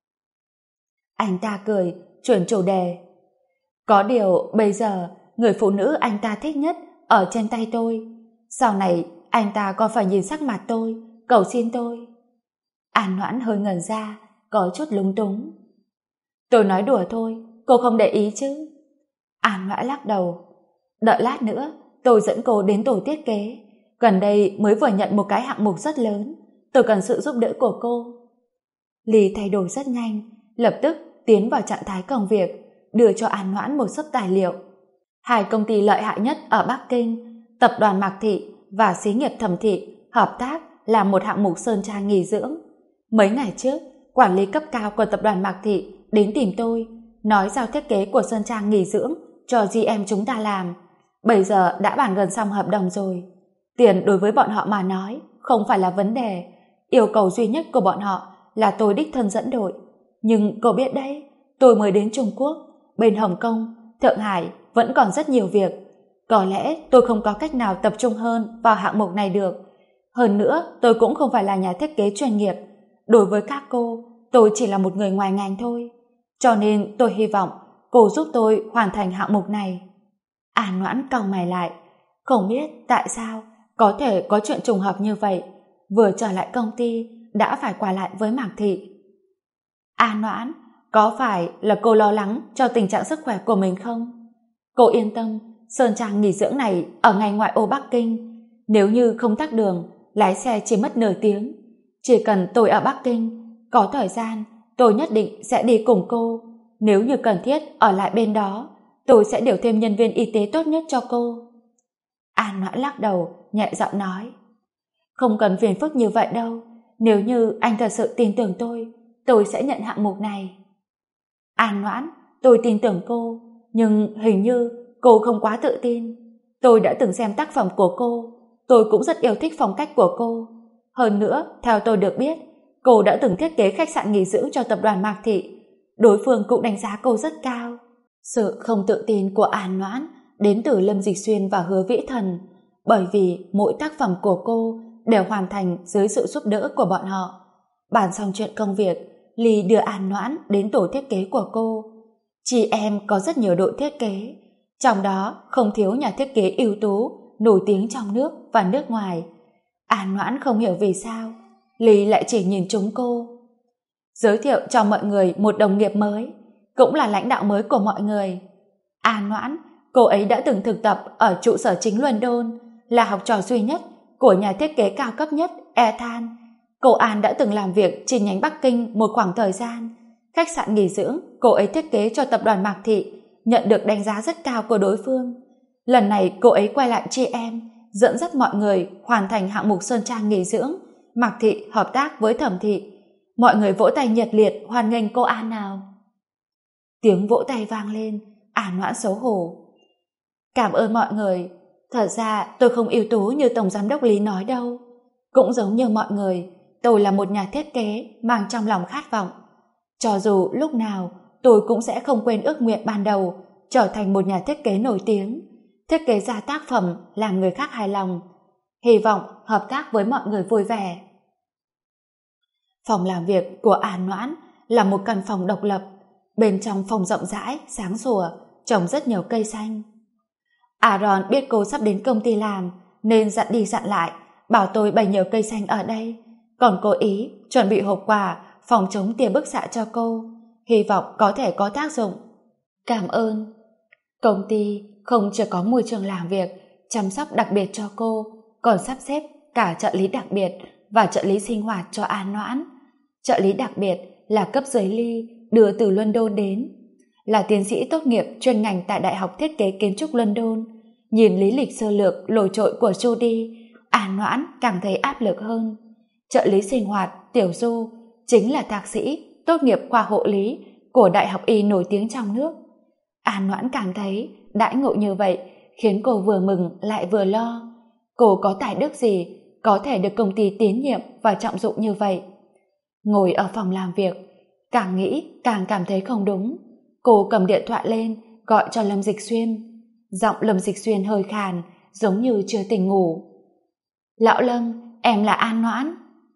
Speaker 1: Anh ta cười, chuyển chủ đề. Có điều bây giờ người phụ nữ anh ta thích nhất ở trên tay tôi. Sau này anh ta còn phải nhìn sắc mặt tôi, cầu xin tôi. An Noãn hơi ngẩn ra, có chút lúng túng. Tôi nói đùa thôi, cô không để ý chứ? An Noãn lắc đầu. Đợi lát nữa, tôi dẫn cô đến tổ thiết kế. Gần đây mới vừa nhận một cái hạng mục rất lớn, tôi cần sự giúp đỡ của cô. Ly thay đổi rất nhanh, lập tức tiến vào trạng thái công việc, đưa cho An Noãn một xấp tài liệu. 2 công ty lợi hại nhất ở Bắc Kinh, tập đoàn Mạc Thị và xí nghiệp Thẩm Thị hợp tác làm một hạng mục sơn trang nghỉ dưỡng. Mấy ngày trước, quản lý cấp cao của tập đoàn Mạc Thị đến tìm tôi, nói giao thiết kế của sơn trang nghỉ dưỡng cho GM chúng ta làm. Bây giờ đã bàn gần xong hợp đồng rồi. Tiền đối với bọn họ mà nói không phải là vấn đề. Yêu cầu duy nhất của bọn họ là tôi đích thân dẫn đội. Nhưng cậu biết đấy, tôi mới đến Trung Quốc, bên Hồng Kông, Thượng Hải vẫn còn rất nhiều việc. Có lẽ tôi không có cách nào tập trung hơn vào hạng mục này được. Hơn nữa, tôi cũng không phải là nhà thiết kế chuyên nghiệp. Đối với các cô, tôi chỉ là một người ngoài ngành thôi. Cho nên tôi hy vọng cô giúp tôi hoàn thành hạng mục này. An Noãn cau mày lại, không biết tại sao có thể có chuyện trùng hợp như vậy. Vừa trở lại công ty đã phải qua lại với Mạc Thị. An Noãn, có phải là cô lo lắng cho tình trạng sức khỏe của mình không? Cô yên tâm, sơn trang nghỉ dưỡng này ở ngay ngoại ô Bắc Kinh. Nếu như không tắc đường, lái xe chỉ mất nửa tiếng. Chỉ cần tôi ở Bắc Kinh, có thời gian, tôi nhất định sẽ đi cùng cô. Nếu như cần thiết ở lại bên đó, tôi sẽ điều thêm nhân viên y tế tốt nhất cho cô. An Noãn lắc đầu, nhẹ giọng nói. Không cần phiền phức như vậy đâu. Nếu như anh thật sự tin tưởng tôi sẽ nhận hạng mục này. An Noãn, tôi tin tưởng cô, nhưng hình như cô không quá tự tin. Tôi đã từng xem tác phẩm của cô, tôi cũng rất yêu thích phong cách của cô. Hơn nữa, theo tôi được biết, cô đã từng thiết kế khách sạn nghỉ dưỡng cho tập đoàn Mạc Thị. Đối phương cũng đánh giá cô rất cao. Sự không tự tin của An Noãn đến từ Lâm Dịch Xuyên và Hứa Vĩ Thần, bởi vì mỗi tác phẩm của cô đều hoàn thành dưới sự giúp đỡ của bọn họ. Bàn xong chuyện công việc, Ly đưa An Noãn đến tổ thiết kế của cô. Chị em có rất nhiều đội thiết kế, trong đó không thiếu nhà thiết kế ưu tú, nổi tiếng trong nước và nước ngoài. An Noãn không hiểu vì sao Ly lại chỉ nhìn chúng cô. Giới thiệu cho mọi người một đồng nghiệp mới, cũng là lãnh đạo mới của mọi người. An Noãn, cô ấy đã từng thực tập ở trụ sở chính London, là học trò duy nhất của nhà thiết kế cao cấp nhất Ethan. Cô An đã từng làm việc chi nhánh Bắc Kinh một khoảng thời gian. Khách sạn nghỉ dưỡng cô ấy thiết kế cho tập đoàn Mạc Thị nhận được đánh giá rất cao của đối phương. Lần này cô ấy quay lại chị em, dẫn dắt mọi người hoàn thành hạng mục sơn trang nghỉ dưỡng. Mạc Thị hợp tác với Thẩm Thị. Mọi người vỗ tay nhiệt liệt hoan nghênh cô An nào. Tiếng vỗ tay vang lên, An Noãn xấu hổ. Cảm ơn mọi người. Thật ra tôi không ưu tú như Tổng Giám đốc Lý nói đâu. Cũng giống như mọi người, tôi là một nhà thiết kế mang trong lòng khát vọng. Cho dù lúc nào tôi cũng sẽ không quên ước nguyện ban đầu trở thành một nhà thiết kế nổi tiếng, thiết kế ra tác phẩm làm người khác hài lòng. Hy vọng hợp tác với mọi người vui vẻ. Phòng làm việc của An Noãn là một căn phòng độc lập. Bên trong phòng rộng rãi, sáng sủa, trồng rất nhiều cây xanh. Aaron biết cô sắp đến công ty làm nên dặn đi dặn lại, bảo tôi bày nhiều cây xanh ở đây. Còn cô ý chuẩn bị hộp quà phòng chống tia bức xạ cho cô, hy vọng có thể có tác dụng. Cảm ơn. Công ty không chỉ có môi trường làm việc chăm sóc đặc biệt cho cô, còn sắp xếp cả trợ lý đặc biệt và trợ lý sinh hoạt cho An Noãn. Trợ lý đặc biệt là cấp dưới Ly đưa từ London đến, là tiến sĩ tốt nghiệp chuyên ngành tại Đại học Thiết kế Kiến trúc London. Nhìn lý lịch sơ lược nổi trội của Judy, An Noãn cảm thấy áp lực hơn. Trợ lý sinh hoạt Tiểu Du chính là thạc sĩ tốt nghiệp khoa hộ lý của Đại học Y nổi tiếng trong nước. An Noãn cảm thấy đãi ngộ như vậy khiến cô vừa mừng lại vừa lo. Cô có tài đức gì có thể được công ty tín nhiệm và trọng dụng như vậy? Ngồi ở phòng làm việc, càng nghĩ càng cảm thấy không đúng. Cô cầm điện thoại lên gọi cho Lâm Dịch Xuyên. Giọng Lâm Dịch Xuyên hơi khàn, giống như chưa tỉnh ngủ. Lão Lâm, em là An Noãn.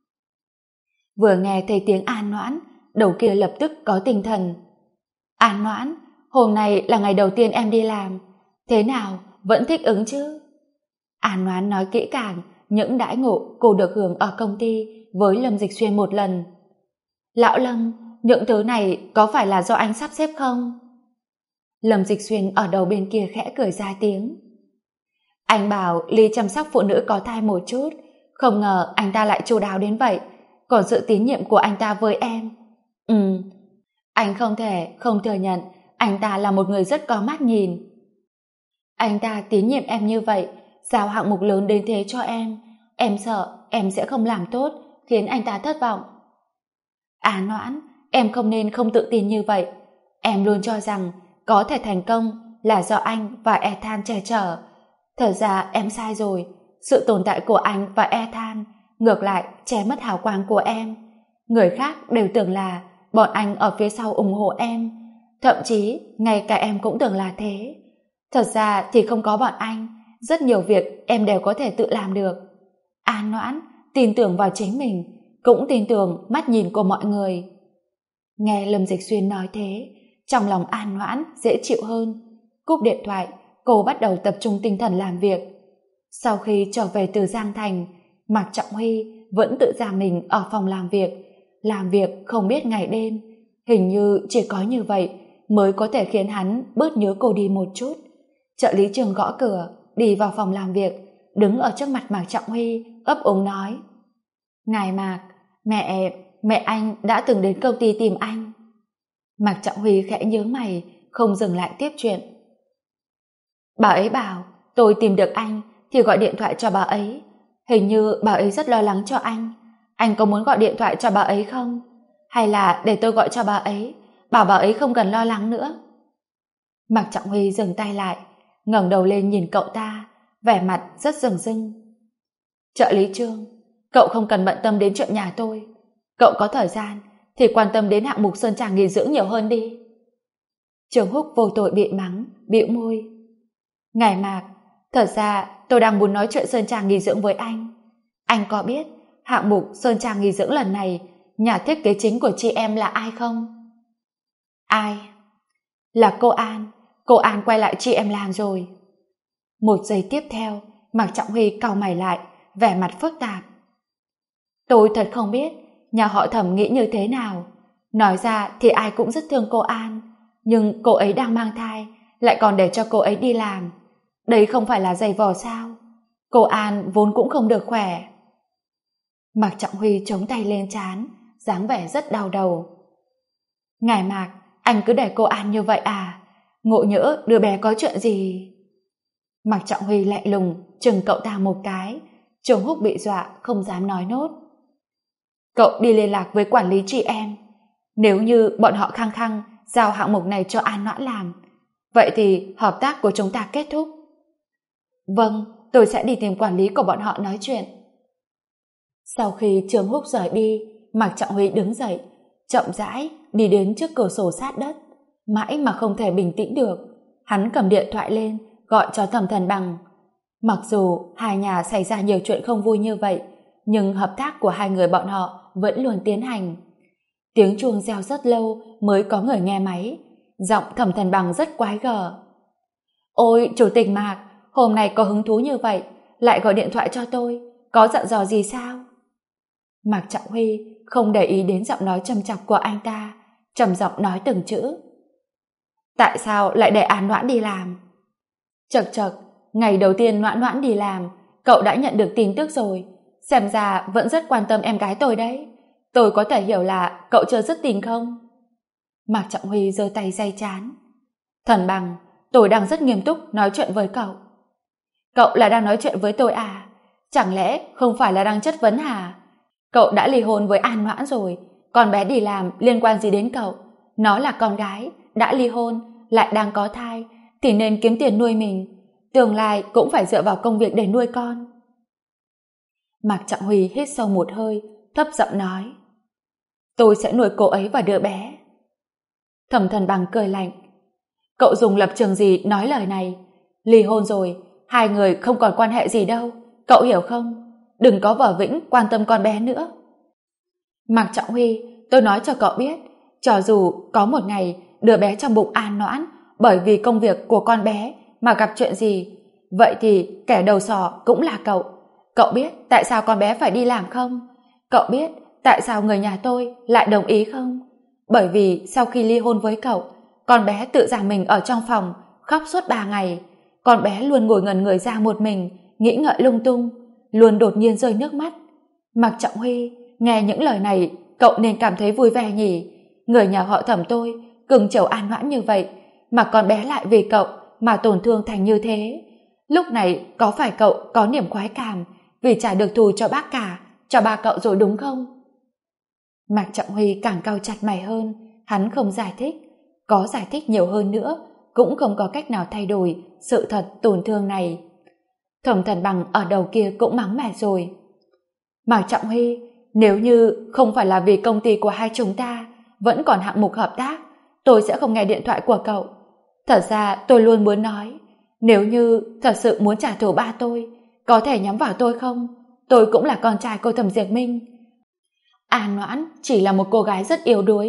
Speaker 1: Vừa nghe thấy tiếng An Noãn, đầu kia lập tức có tinh thần. An Noãn, hôm nay là ngày đầu tiên em đi làm, thế nào, vẫn thích ứng chứ? An Noãn nói kỹ càng những đãi ngộ cô được hưởng ở công ty với Lâm Dịch Xuyên một lần. Lão Lâm, những thứ này có phải là do anh sắp xếp không? Lâm Dịch Xuyên ở đầu bên kia khẽ cười ra tiếng. Anh bảo Ly chăm sóc phụ nữ có thai một chút, không ngờ anh ta lại chu đáo đến vậy. Còn sự tín nhiệm của anh ta với em, anh không thể không thừa nhận anh ta là một người rất có mắt nhìn. Anh ta tín nhiệm em như vậy, giao hạng mục lớn đến thế cho em sợ em sẽ không làm tốt, khiến anh ta thất vọng. An Noãn, em không nên không tự tin như vậy. Em luôn cho rằng có thể thành công là do anh và Ethan che chở. Thật ra em sai rồi. Sự tồn tại của anh và Ethan ngược lại che mất hào quang của em. Người khác đều tưởng là bọn anh ở phía sau ủng hộ em, thậm chí ngay cả em cũng tưởng là thế. Thật ra thì không có bọn anh, rất nhiều việc em đều có thể tự làm được. An Noãn, tin tưởng vào chính mình, cũng tin tưởng mắt nhìn của mọi người. Nghe Lâm Dịch Xuyên nói thế, trong lòng An Noãn dễ chịu hơn. Cúp điện thoại, cô bắt đầu tập trung tinh thần làm việc. Sau khi trở về từ Giang Thành, Mạc Trọng Huy vẫn tự giam mình ở phòng làm việc không biết ngày đêm. Hình như chỉ có như vậy mới có thể khiến hắn bớt nhớ cô đi một chút. Trợ lý Trường gõ cửa, đi vào phòng làm việc, đứng ở trước mặt Mạc Trọng Huy, ấp úng nói: "Ngài Mạc, mẹ anh đã từng đến công ty tìm anh." Mạc Trọng Huy khẽ nhướng mày, không dừng lại tiếp chuyện. "Bà ấy bảo tôi tìm được anh thì gọi điện thoại cho bà ấy. Hình như bà ấy rất lo lắng cho anh. Anh có muốn gọi điện thoại cho bà ấy không? Hay là để tôi gọi cho bà ấy, bảo bà ấy không cần lo lắng nữa?" Mạc Trọng Huy dừng tay lại, ngẩng đầu lên nhìn cậu ta, vẻ mặt rất dửng dưng. "Trợ lý Trương, cậu không cần bận tâm đến chuyện nhà tôi. Cậu có thời gian thì quan tâm đến hạng mục sơn trà nghỉ dưỡng nhiều hơn đi." Trường Húc vô tội bị mắng, bĩu môi. "Ngài Mạc, thật ra tôi đang muốn nói chuyện sơn trà nghỉ dưỡng với anh. Anh có biết hạng mục sơn trà nghỉ dưỡng lần này nhà thiết kế chính của chị em là ai không?" "Ai?" "Là cô An. Cô An quay lại chị em làm rồi." Một giây tiếp theo, Mạc Trọng Huy cau mày lại, vẻ mặt phức tạp. "Tôi thật không biết nhà họ Thẩm nghĩ như thế nào. Nói ra thì ai cũng rất thương cô An, nhưng cô ấy đang mang thai, lại còn để cho cô ấy đi làm. Đây không phải là giày vò sao? Cô An vốn cũng không được khỏe." Mạc Trọng Huy chống tay lên trán, dáng vẻ rất đau đầu. "Ngài Mạc, anh cứ để cô An như vậy à? Ngộ nhỡ đứa bé có chuyện gì?" Mạc Trọng Huy lạnh lùng chừng cậu ta một cái. Trường Húc bị dọa không dám nói nốt. "Cậu đi liên lạc với quản lý chị em. Nếu như bọn họ khăng khăng giao hạng mục này cho An Noãn làm, vậy thì hợp tác của chúng ta kết thúc." "Vâng, tôi sẽ đi tìm quản lý của bọn họ nói chuyện." Sau khi Trường Húc rời đi, Mạc Trọng Huy đứng dậy, chậm rãi đi đến trước cửa sổ sát đất. Mãi mà không thể bình tĩnh được, hắn cầm điện thoại lên gọi cho Thẩm Thần Bằng. Mặc dù hai nhà xảy ra nhiều chuyện không vui như vậy, nhưng hợp tác của hai người bọn họ vẫn luôn tiến hành. Tiếng chuông reo rất lâu mới có người nghe máy. Giọng Thẩm Thần Bằng rất quái gở. "Ôi chủ tịch Mạc, hôm nay có hứng thú như vậy lại gọi điện thoại cho tôi, có dặn dò gì sao?" Mạc Trọng Huy không để ý đến giọng nói trầm chọc của anh ta, trầm giọng nói từng chữ. "Tại sao lại để An Noãn đi làm?" "Chậc chậc, ngày đầu tiên Noãn Noãn đi làm, cậu đã nhận được tin tức rồi. Xem ra vẫn rất quan tâm em gái tôi đấy. Tôi có thể hiểu là cậu chưa dứt tình không?" Mạc Trọng Huy giơ tay day trán. "Thần Bằng, tôi đang rất nghiêm túc nói chuyện với cậu." "Cậu là đang nói chuyện với tôi à? Chẳng lẽ không phải là đang chất vấn hả? Cậu đã ly hôn với An Noãn rồi, con bé đi làm liên quan gì đến cậu? Nó là con gái, đã ly hôn, lại đang có thai, thì nên kiếm tiền nuôi mình. Tương lai cũng phải dựa vào công việc để nuôi con." Mạc Trọng Huy hít sâu một hơi, thấp giọng nói. "Tôi sẽ nuôi cô ấy và đứa bé." Thẩm Thần Bằng cười lạnh. "Cậu dùng lập trường gì nói lời này? Ly hôn rồi, hai người không còn quan hệ gì đâu, cậu hiểu không? Đừng có vờ vĩnh quan tâm con bé nữa." "Mạc Trọng Huy, tôi nói cho cậu biết, cho dù có một ngày đứa bé trong bụng An Noãn bởi vì công việc của con bé mà gặp chuyện gì, vậy thì kẻ đầu sỏ cũng là cậu. Cậu biết tại sao con bé phải đi làm không? Cậu biết tại sao người nhà tôi lại đồng ý không? Bởi vì sau khi ly hôn với cậu, con bé tự giam mình ở trong phòng, khóc suốt 3 ngày. Con bé luôn ngồi ngẩn người ra một mình, nghĩ ngợi lung tung, luôn đột nhiên rơi nước mắt. Mạc Trọng Huy, nghe những lời này cậu nên cảm thấy vui vẻ nhỉ? Người nhà họ Thẩm tôi cưng chiều An Noãn như vậy, mà con bé lại vì cậu mà tổn thương thành như thế. Lúc này có phải cậu có niềm khoái cảm vì trả được thù cho bác cả, cho ba cậu rồi đúng không?" Mạc Trọng Huy càng cau chặt mày hơn. Hắn không giải thích, có giải thích nhiều hơn nữa cũng không có cách nào thay đổi sự thật tổn thương này. Thẩm Thần Bằng ở đầu kia cũng mắng mẻ rồi. "Mạc Trọng Huy, nếu như không phải là vì công ty của hai chúng ta vẫn còn hạng mục hợp tác, tôi sẽ không nghe điện thoại của cậu. Thật ra tôi luôn muốn nói, nếu như thật sự muốn trả thù ba tôi, có thể nhắm vào tôi không? Tôi cũng là con trai cô Thẩm Diệp Minh. An Noãn chỉ là một cô gái rất yếu đuối,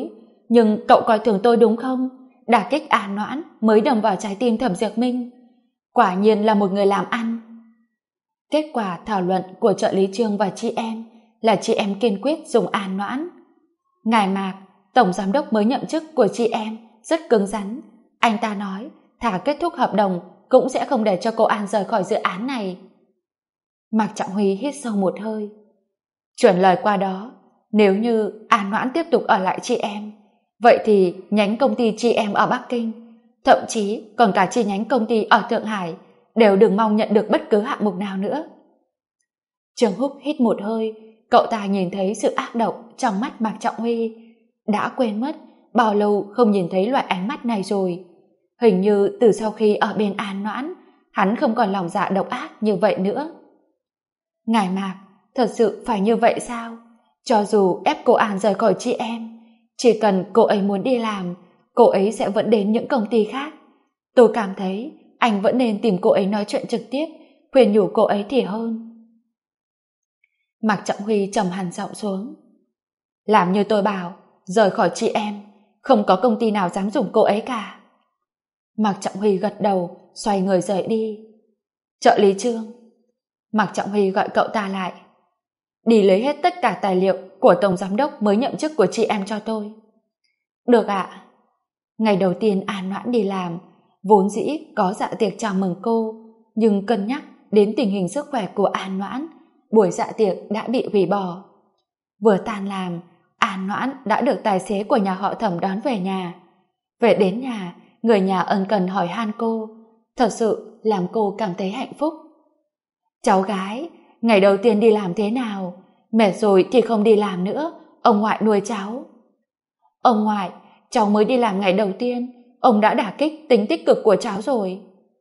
Speaker 1: nhưng cậu coi thường tôi đúng không? Đả kích An Noãn mới đâm vào trái tim Thẩm Diệp Minh. Quả nhiên là một người làm ăn. Kết quả thảo luận của trợ lý Trương và chị em là chị em kiên quyết dùng An Noãn. Ngài Mạc, tổng giám đốc mới nhậm chức của chị em, rất cứng rắn. Anh ta nói thà kết thúc hợp đồng cũng sẽ không để cho cô An rời khỏi dự án này. Mạc Trọng Huy hít sâu một hơi. Chuyển lời qua đó, nếu như An Noãn tiếp tục ở lại chị em, vậy thì nhánh công ty chị em ở Bắc Kinh, thậm chí còn cả chi nhánh công ty ở Thượng Hải, đều đừng mong nhận được bất cứ hạng mục nào nữa. Trương Húc hít một hơi, cậu ta nhìn thấy sự ác độc trong mắt Mạc Trọng Huy, đã quên mất bao lâu không nhìn thấy loại ánh mắt này rồi. Hình như từ sau khi ở bên An Noãn, hắn không còn lòng dạ độc ác như vậy nữa. Ngài Mạc, thật sự phải như vậy sao? Cho dù ép cô An rời khỏi chị em, chỉ cần cô ấy muốn đi làm, cô ấy sẽ vẫn đến những công ty khác. Tôi cảm thấy anh vẫn nên tìm cô ấy nói chuyện trực tiếp, khuyên nhủ cô ấy thì hơn. Mạc Trọng Huy trầm hẳn giọng xuống. Làm như tôi bảo, rời khỏi chị em, không có công ty nào dám dùng cô ấy cả. Mạc Trọng Huy gật đầu, xoay người rời đi. Trợ lý Trương. Mạc Trọng Huy gọi cậu ta lại. Đi lấy hết tất cả tài liệu của tổng giám đốc mới nhậm chức của chị em cho tôi. Được ạ. Ngày đầu tiên An Noãn đi làm, vốn dĩ có dạ tiệc chào mừng cô, nhưng cân nhắc đến tình hình sức khỏe của An Noãn, buổi dạ tiệc đã bị hủy bỏ. Vừa tan làm, An Noãn đã được tài xế của nhà họ Thẩm đón về nhà. Về đến nhà, người nhà ân cần hỏi han cô, thật sự làm cô cảm thấy hạnh phúc. Cháu gái, ngày đầu tiên đi làm thế nào? Mệt rồi thì không đi làm nữa, ông ngoại nuôi cháu. Ông ngoại, cháu mới đi làm ngày đầu tiên, ông đã đả kích tính tích cực của cháu rồi.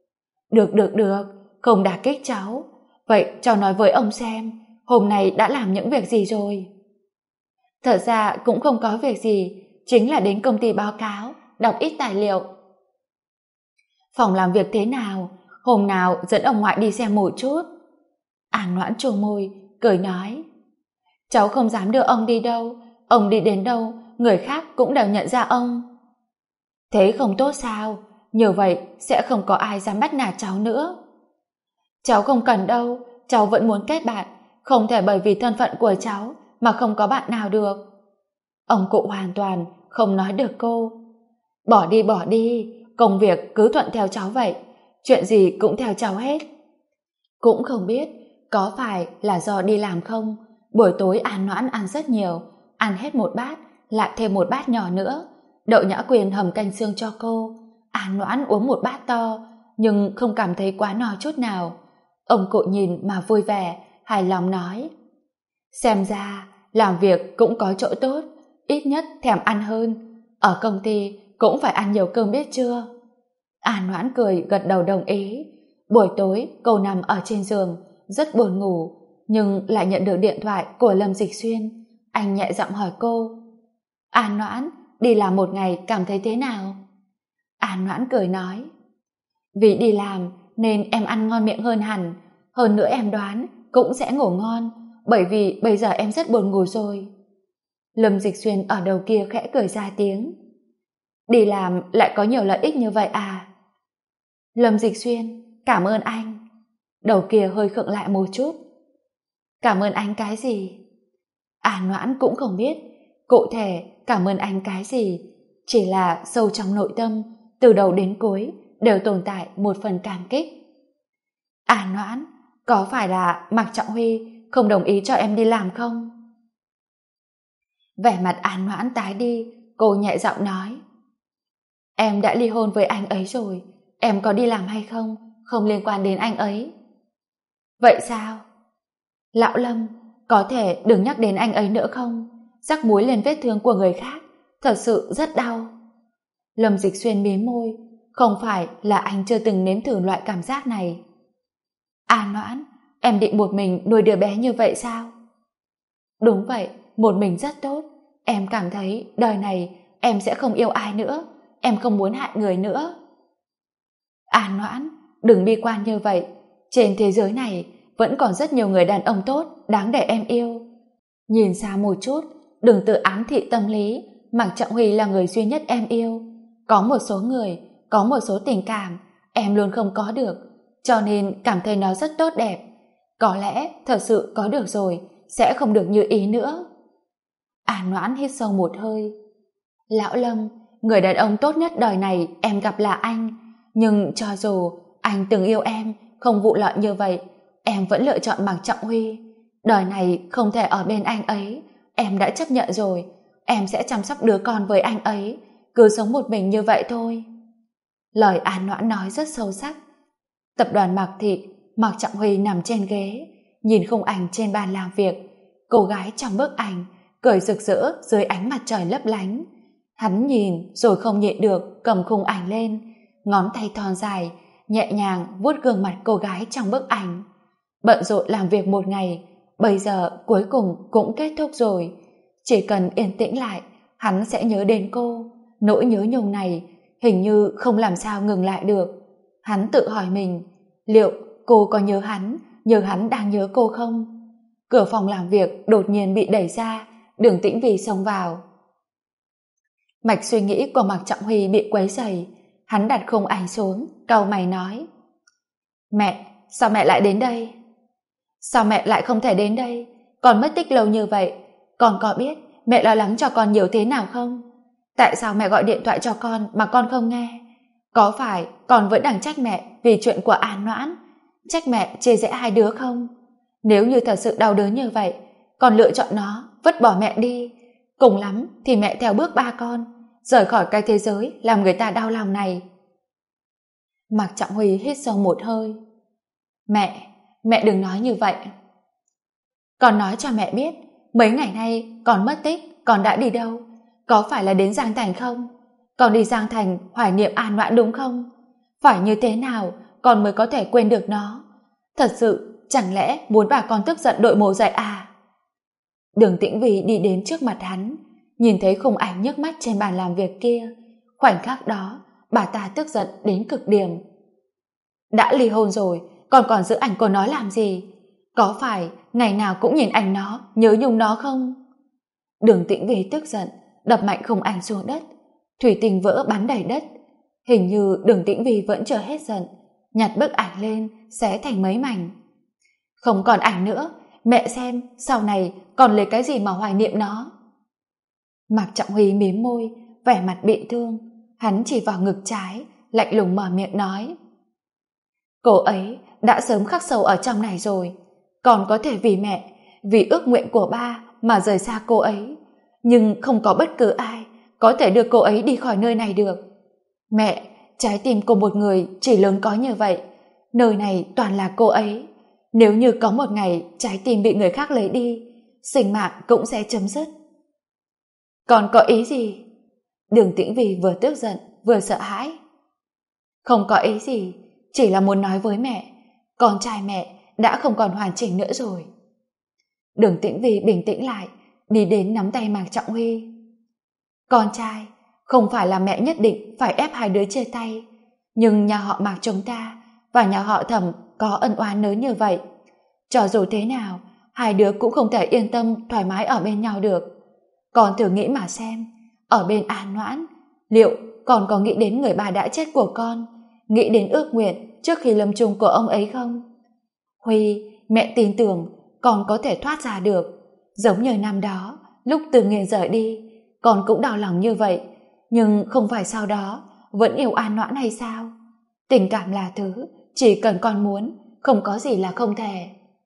Speaker 1: Được, không đả kích cháu. Vậy cháu nói với ông xem, hôm nay đã làm những việc gì rồi? Thật ra cũng không có việc gì, chính là đến công ty báo cáo, đọc ít tài liệu. Phòng làm việc thế nào? Hôm nào dẫn ông ngoại đi xem một chút. An Noãn trổ môi, cười nói. Cháu không dám đưa ông đi đâu, ông đi đến đâu, người khác cũng đều nhận ra ông. Thế không tốt sao? Như vậy sẽ không có ai dám bắt nạt cháu nữa. Cháu không cần đâu, cháu vẫn muốn kết bạn, không thể bởi vì thân phận của cháu mà không có bạn nào được. Ông cụ hoàn toàn không nói được cô. Bỏ đi, công việc cứ thuận theo cháu vậy, chuyện gì cũng theo cháu hết. Cũng không biết có phải là do đi làm không, buổi tối An Noãn ăn rất nhiều, ăn hết một bát, lại thêm một bát nhỏ nữa. Đậu Nhã Quyền hầm canh xương cho cô, An Noãn uống một bát to, nhưng không cảm thấy quá no chút nào. Ông cụ nhìn mà vui vẻ, hài lòng nói. Xem ra, làm việc cũng có chỗ tốt, ít nhất thèm ăn hơn. Ở công ty cũng phải ăn nhiều cơm biết chưa? An Noãn cười gật đầu đồng ý. Buổi tối cô nằm ở trên giường, rất buồn ngủ, nhưng lại nhận được điện thoại của Lâm Dịch Xuyên. Anh nhẹ giọng hỏi cô. An Noãn, đi làm một ngày cảm thấy thế nào? An Noãn cười nói. Vì đi làm nên em ăn ngon miệng hơn hẳn, hơn nữa em đoán cũng sẽ ngủ ngon, bởi vì bây giờ em rất buồn ngủ rồi. Lâm Dịch Xuyên ở đầu kia khẽ cười ra tiếng. Đi làm lại có nhiều lợi ích như vậy à? Lâm Dịch Xuyên, cảm ơn anh. Đầu kia hơi khựng lại một chút. Cảm ơn anh cái gì? An Noãn cũng không biết cụ thể cảm ơn anh cái gì, chỉ là sâu trong nội tâm, từ đầu đến cuối đều tồn tại một phần cảm kích. An Noãn, có phải là Mạc Trọng Huy không đồng ý cho em đi làm không? Vẻ mặt An Noãn tái đi, cô nhẹ giọng nói. Em đã ly hôn với anh ấy rồi, em có đi làm hay không không liên quan đến anh ấy. Vậy sao? Lão Lâm, có thể đừng nhắc đến anh ấy nữa không? Rắc muối lên vết thương của người khác, thật sự rất đau. Lâm Dịch Xuyên mím môi, không phải là anh chưa từng nếm thử loại cảm giác này. An Noãn, em định một mình nuôi đứa bé như vậy sao? Đúng vậy, một mình rất tốt. Em cảm thấy đời này em sẽ không yêu ai nữa, em không muốn hại người nữa. An Noãn, đừng bi quan như vậy. Trên thế giới này vẫn còn rất nhiều người đàn ông tốt, đáng để em yêu. Nhìn xa một chút, đừng tự ám thị tâm lý, Mạc Trọng Huy là người duy nhất em yêu. Có một số người, có một số tình cảm em luôn không có được, cho nên cảm thấy nó rất tốt đẹp. Có lẽ thật sự có được rồi sẽ không được như ý nữa. An Noãn hít sâu một hơi. Lão Lâm, người đàn ông tốt nhất đời này em gặp là anh, nhưng cho dù anh từng yêu em không vụ lợi như vậy, em vẫn lựa chọn Mạc Trọng Huy. Đời này không thể ở bên anh ấy, em đã chấp nhận rồi. Em sẽ chăm sóc đứa con với anh ấy, cứ sống một mình như vậy thôi. Lời An Noãn nói rất sâu sắc. Tập đoàn Mạc Thị, Mạc Trọng Huy nằm trên ghế, nhìn khung ảnh trên bàn làm việc. Cô gái trong bức ảnh cười rực rỡ dưới ánh mặt trời lấp lánh. Hắn nhìn rồi không nhịn được cầm khung ảnh lên, ngón tay thon dài nhẹ nhàng vuốt gương mặt cô gái trong bức ảnh. Bận rộn làm việc một ngày, bây giờ cuối cùng cũng kết thúc rồi. Chỉ cần yên tĩnh lại, hắn sẽ nhớ đến cô. Nỗi nhớ nhung này hình như không làm sao ngừng lại được. Hắn tự hỏi mình, liệu cô có nhớ hắn đang nhớ cô không? Cửa phòng làm việc đột nhiên bị đẩy ra, Đường Tĩnh Vy xông vào. Mạch suy nghĩ của Mạc Trọng Huy bị quấy rầy. Hắn đặt khung ảnh xuống, cau mày nói: Mẹ, sao mẹ lại đến đây? Sao mẹ lại không thể đến đây? Con mất tích lâu như vậy, con có biết mẹ lo lắng cho con nhiều thế nào không? Tại sao mẹ gọi điện thoại cho con mà con không nghe? Có phải con vẫn đang trách mẹ vì chuyện của An Noãn, trách mẹ chia rẽ hai đứa không? Nếu như thật sự đau đớn như vậy, con lựa chọn nó, vứt bỏ mẹ đi. Cùng lắm thì mẹ theo bước ba con, rời khỏi cái thế giới làm người ta đau lòng này. Mạc Trọng Huy hít sâu một hơi. Mẹ đừng nói như vậy. Con nói cho mẹ biết, mấy ngày nay con mất tích, con đã đi đâu? Có phải là đến Giang Thành không? Con đi Giang Thành hoài niệm An Noãn đúng không? Phải như thế nào con mới có thể quên được nó? Thật sự chẳng lẽ muốn bà con tức giận đội mồ dậy à? Đường Tĩnh Vy đi đến trước mặt hắn, nhìn thấy khung ảnh nhức mắt trên bàn làm việc kia. Khoảnh khắc đó bà ta tức giận đến cực điểm. Đã ly hôn rồi còn giữ ảnh của nó làm gì? Có phải ngày nào cũng nhìn ảnh nó, nhớ nhung nó không? Đường Tĩnh Vy tức giận đập mạnh khung ảnh xuống đất, thủy tinh vỡ bắn đầy đất. Hình như Đường Tĩnh Vy vẫn chưa hết giận, nhặt bức ảnh lên xé thành mấy mảnh. Không còn ảnh nữa, mẹ xem sau này còn lấy cái gì mà hoài niệm nó? Mạc Trọng Huy mím môi, vẻ mặt bị thương. Hắn chỉ vào ngực trái, lạnh lùng mở miệng nói: Cô ấy đã sớm khắc sâu ở trong này rồi. Còn có thể vì mẹ, vì ước nguyện của ba mà rời xa cô ấy, nhưng không có bất cứ ai có thể đưa cô ấy đi khỏi nơi này được. Mẹ, trái tim của một người chỉ lớn có như vậy. Nơi này toàn là cô ấy. Nếu như có một ngày trái tim bị người khác lấy đi, sinh mạng cũng sẽ chấm dứt. Còn có ý gì? Đường Tĩnh Vy vừa tức giận vừa sợ hãi. Không có ý gì, chỉ là muốn nói với mẹ, con trai mẹ đã không còn hoàn chỉnh nữa rồi. Đường Tĩnh Vy bình tĩnh lại, đi đến nắm tay Mạc Trọng Huy. Con trai, không phải là mẹ nhất định phải ép hai đứa chia tay, nhưng nhà họ Mạc chúng ta và nhà họ Thẩm có ân oán lớn như vậy. Cho dù thế nào, hai đứa cũng không thể yên tâm thoải mái ở bên nhau được. Con thử nghĩ mà xem, ở bên An Noãn, liệu con có nghĩ đến người bà đã chết của con, nghĩ đến ước nguyện trước khi lâm chung của ông ấy không? Huy, mẹ tin tưởng con có thể thoát ra được. Giống như năm đó, lúc Từ Nghiên rời đi, con cũng đau lòng như vậy, nhưng không phải sau đó vẫn yêu An Noãn hay sao? Tình cảm là thứ chỉ cần con muốn, không có gì là không thể.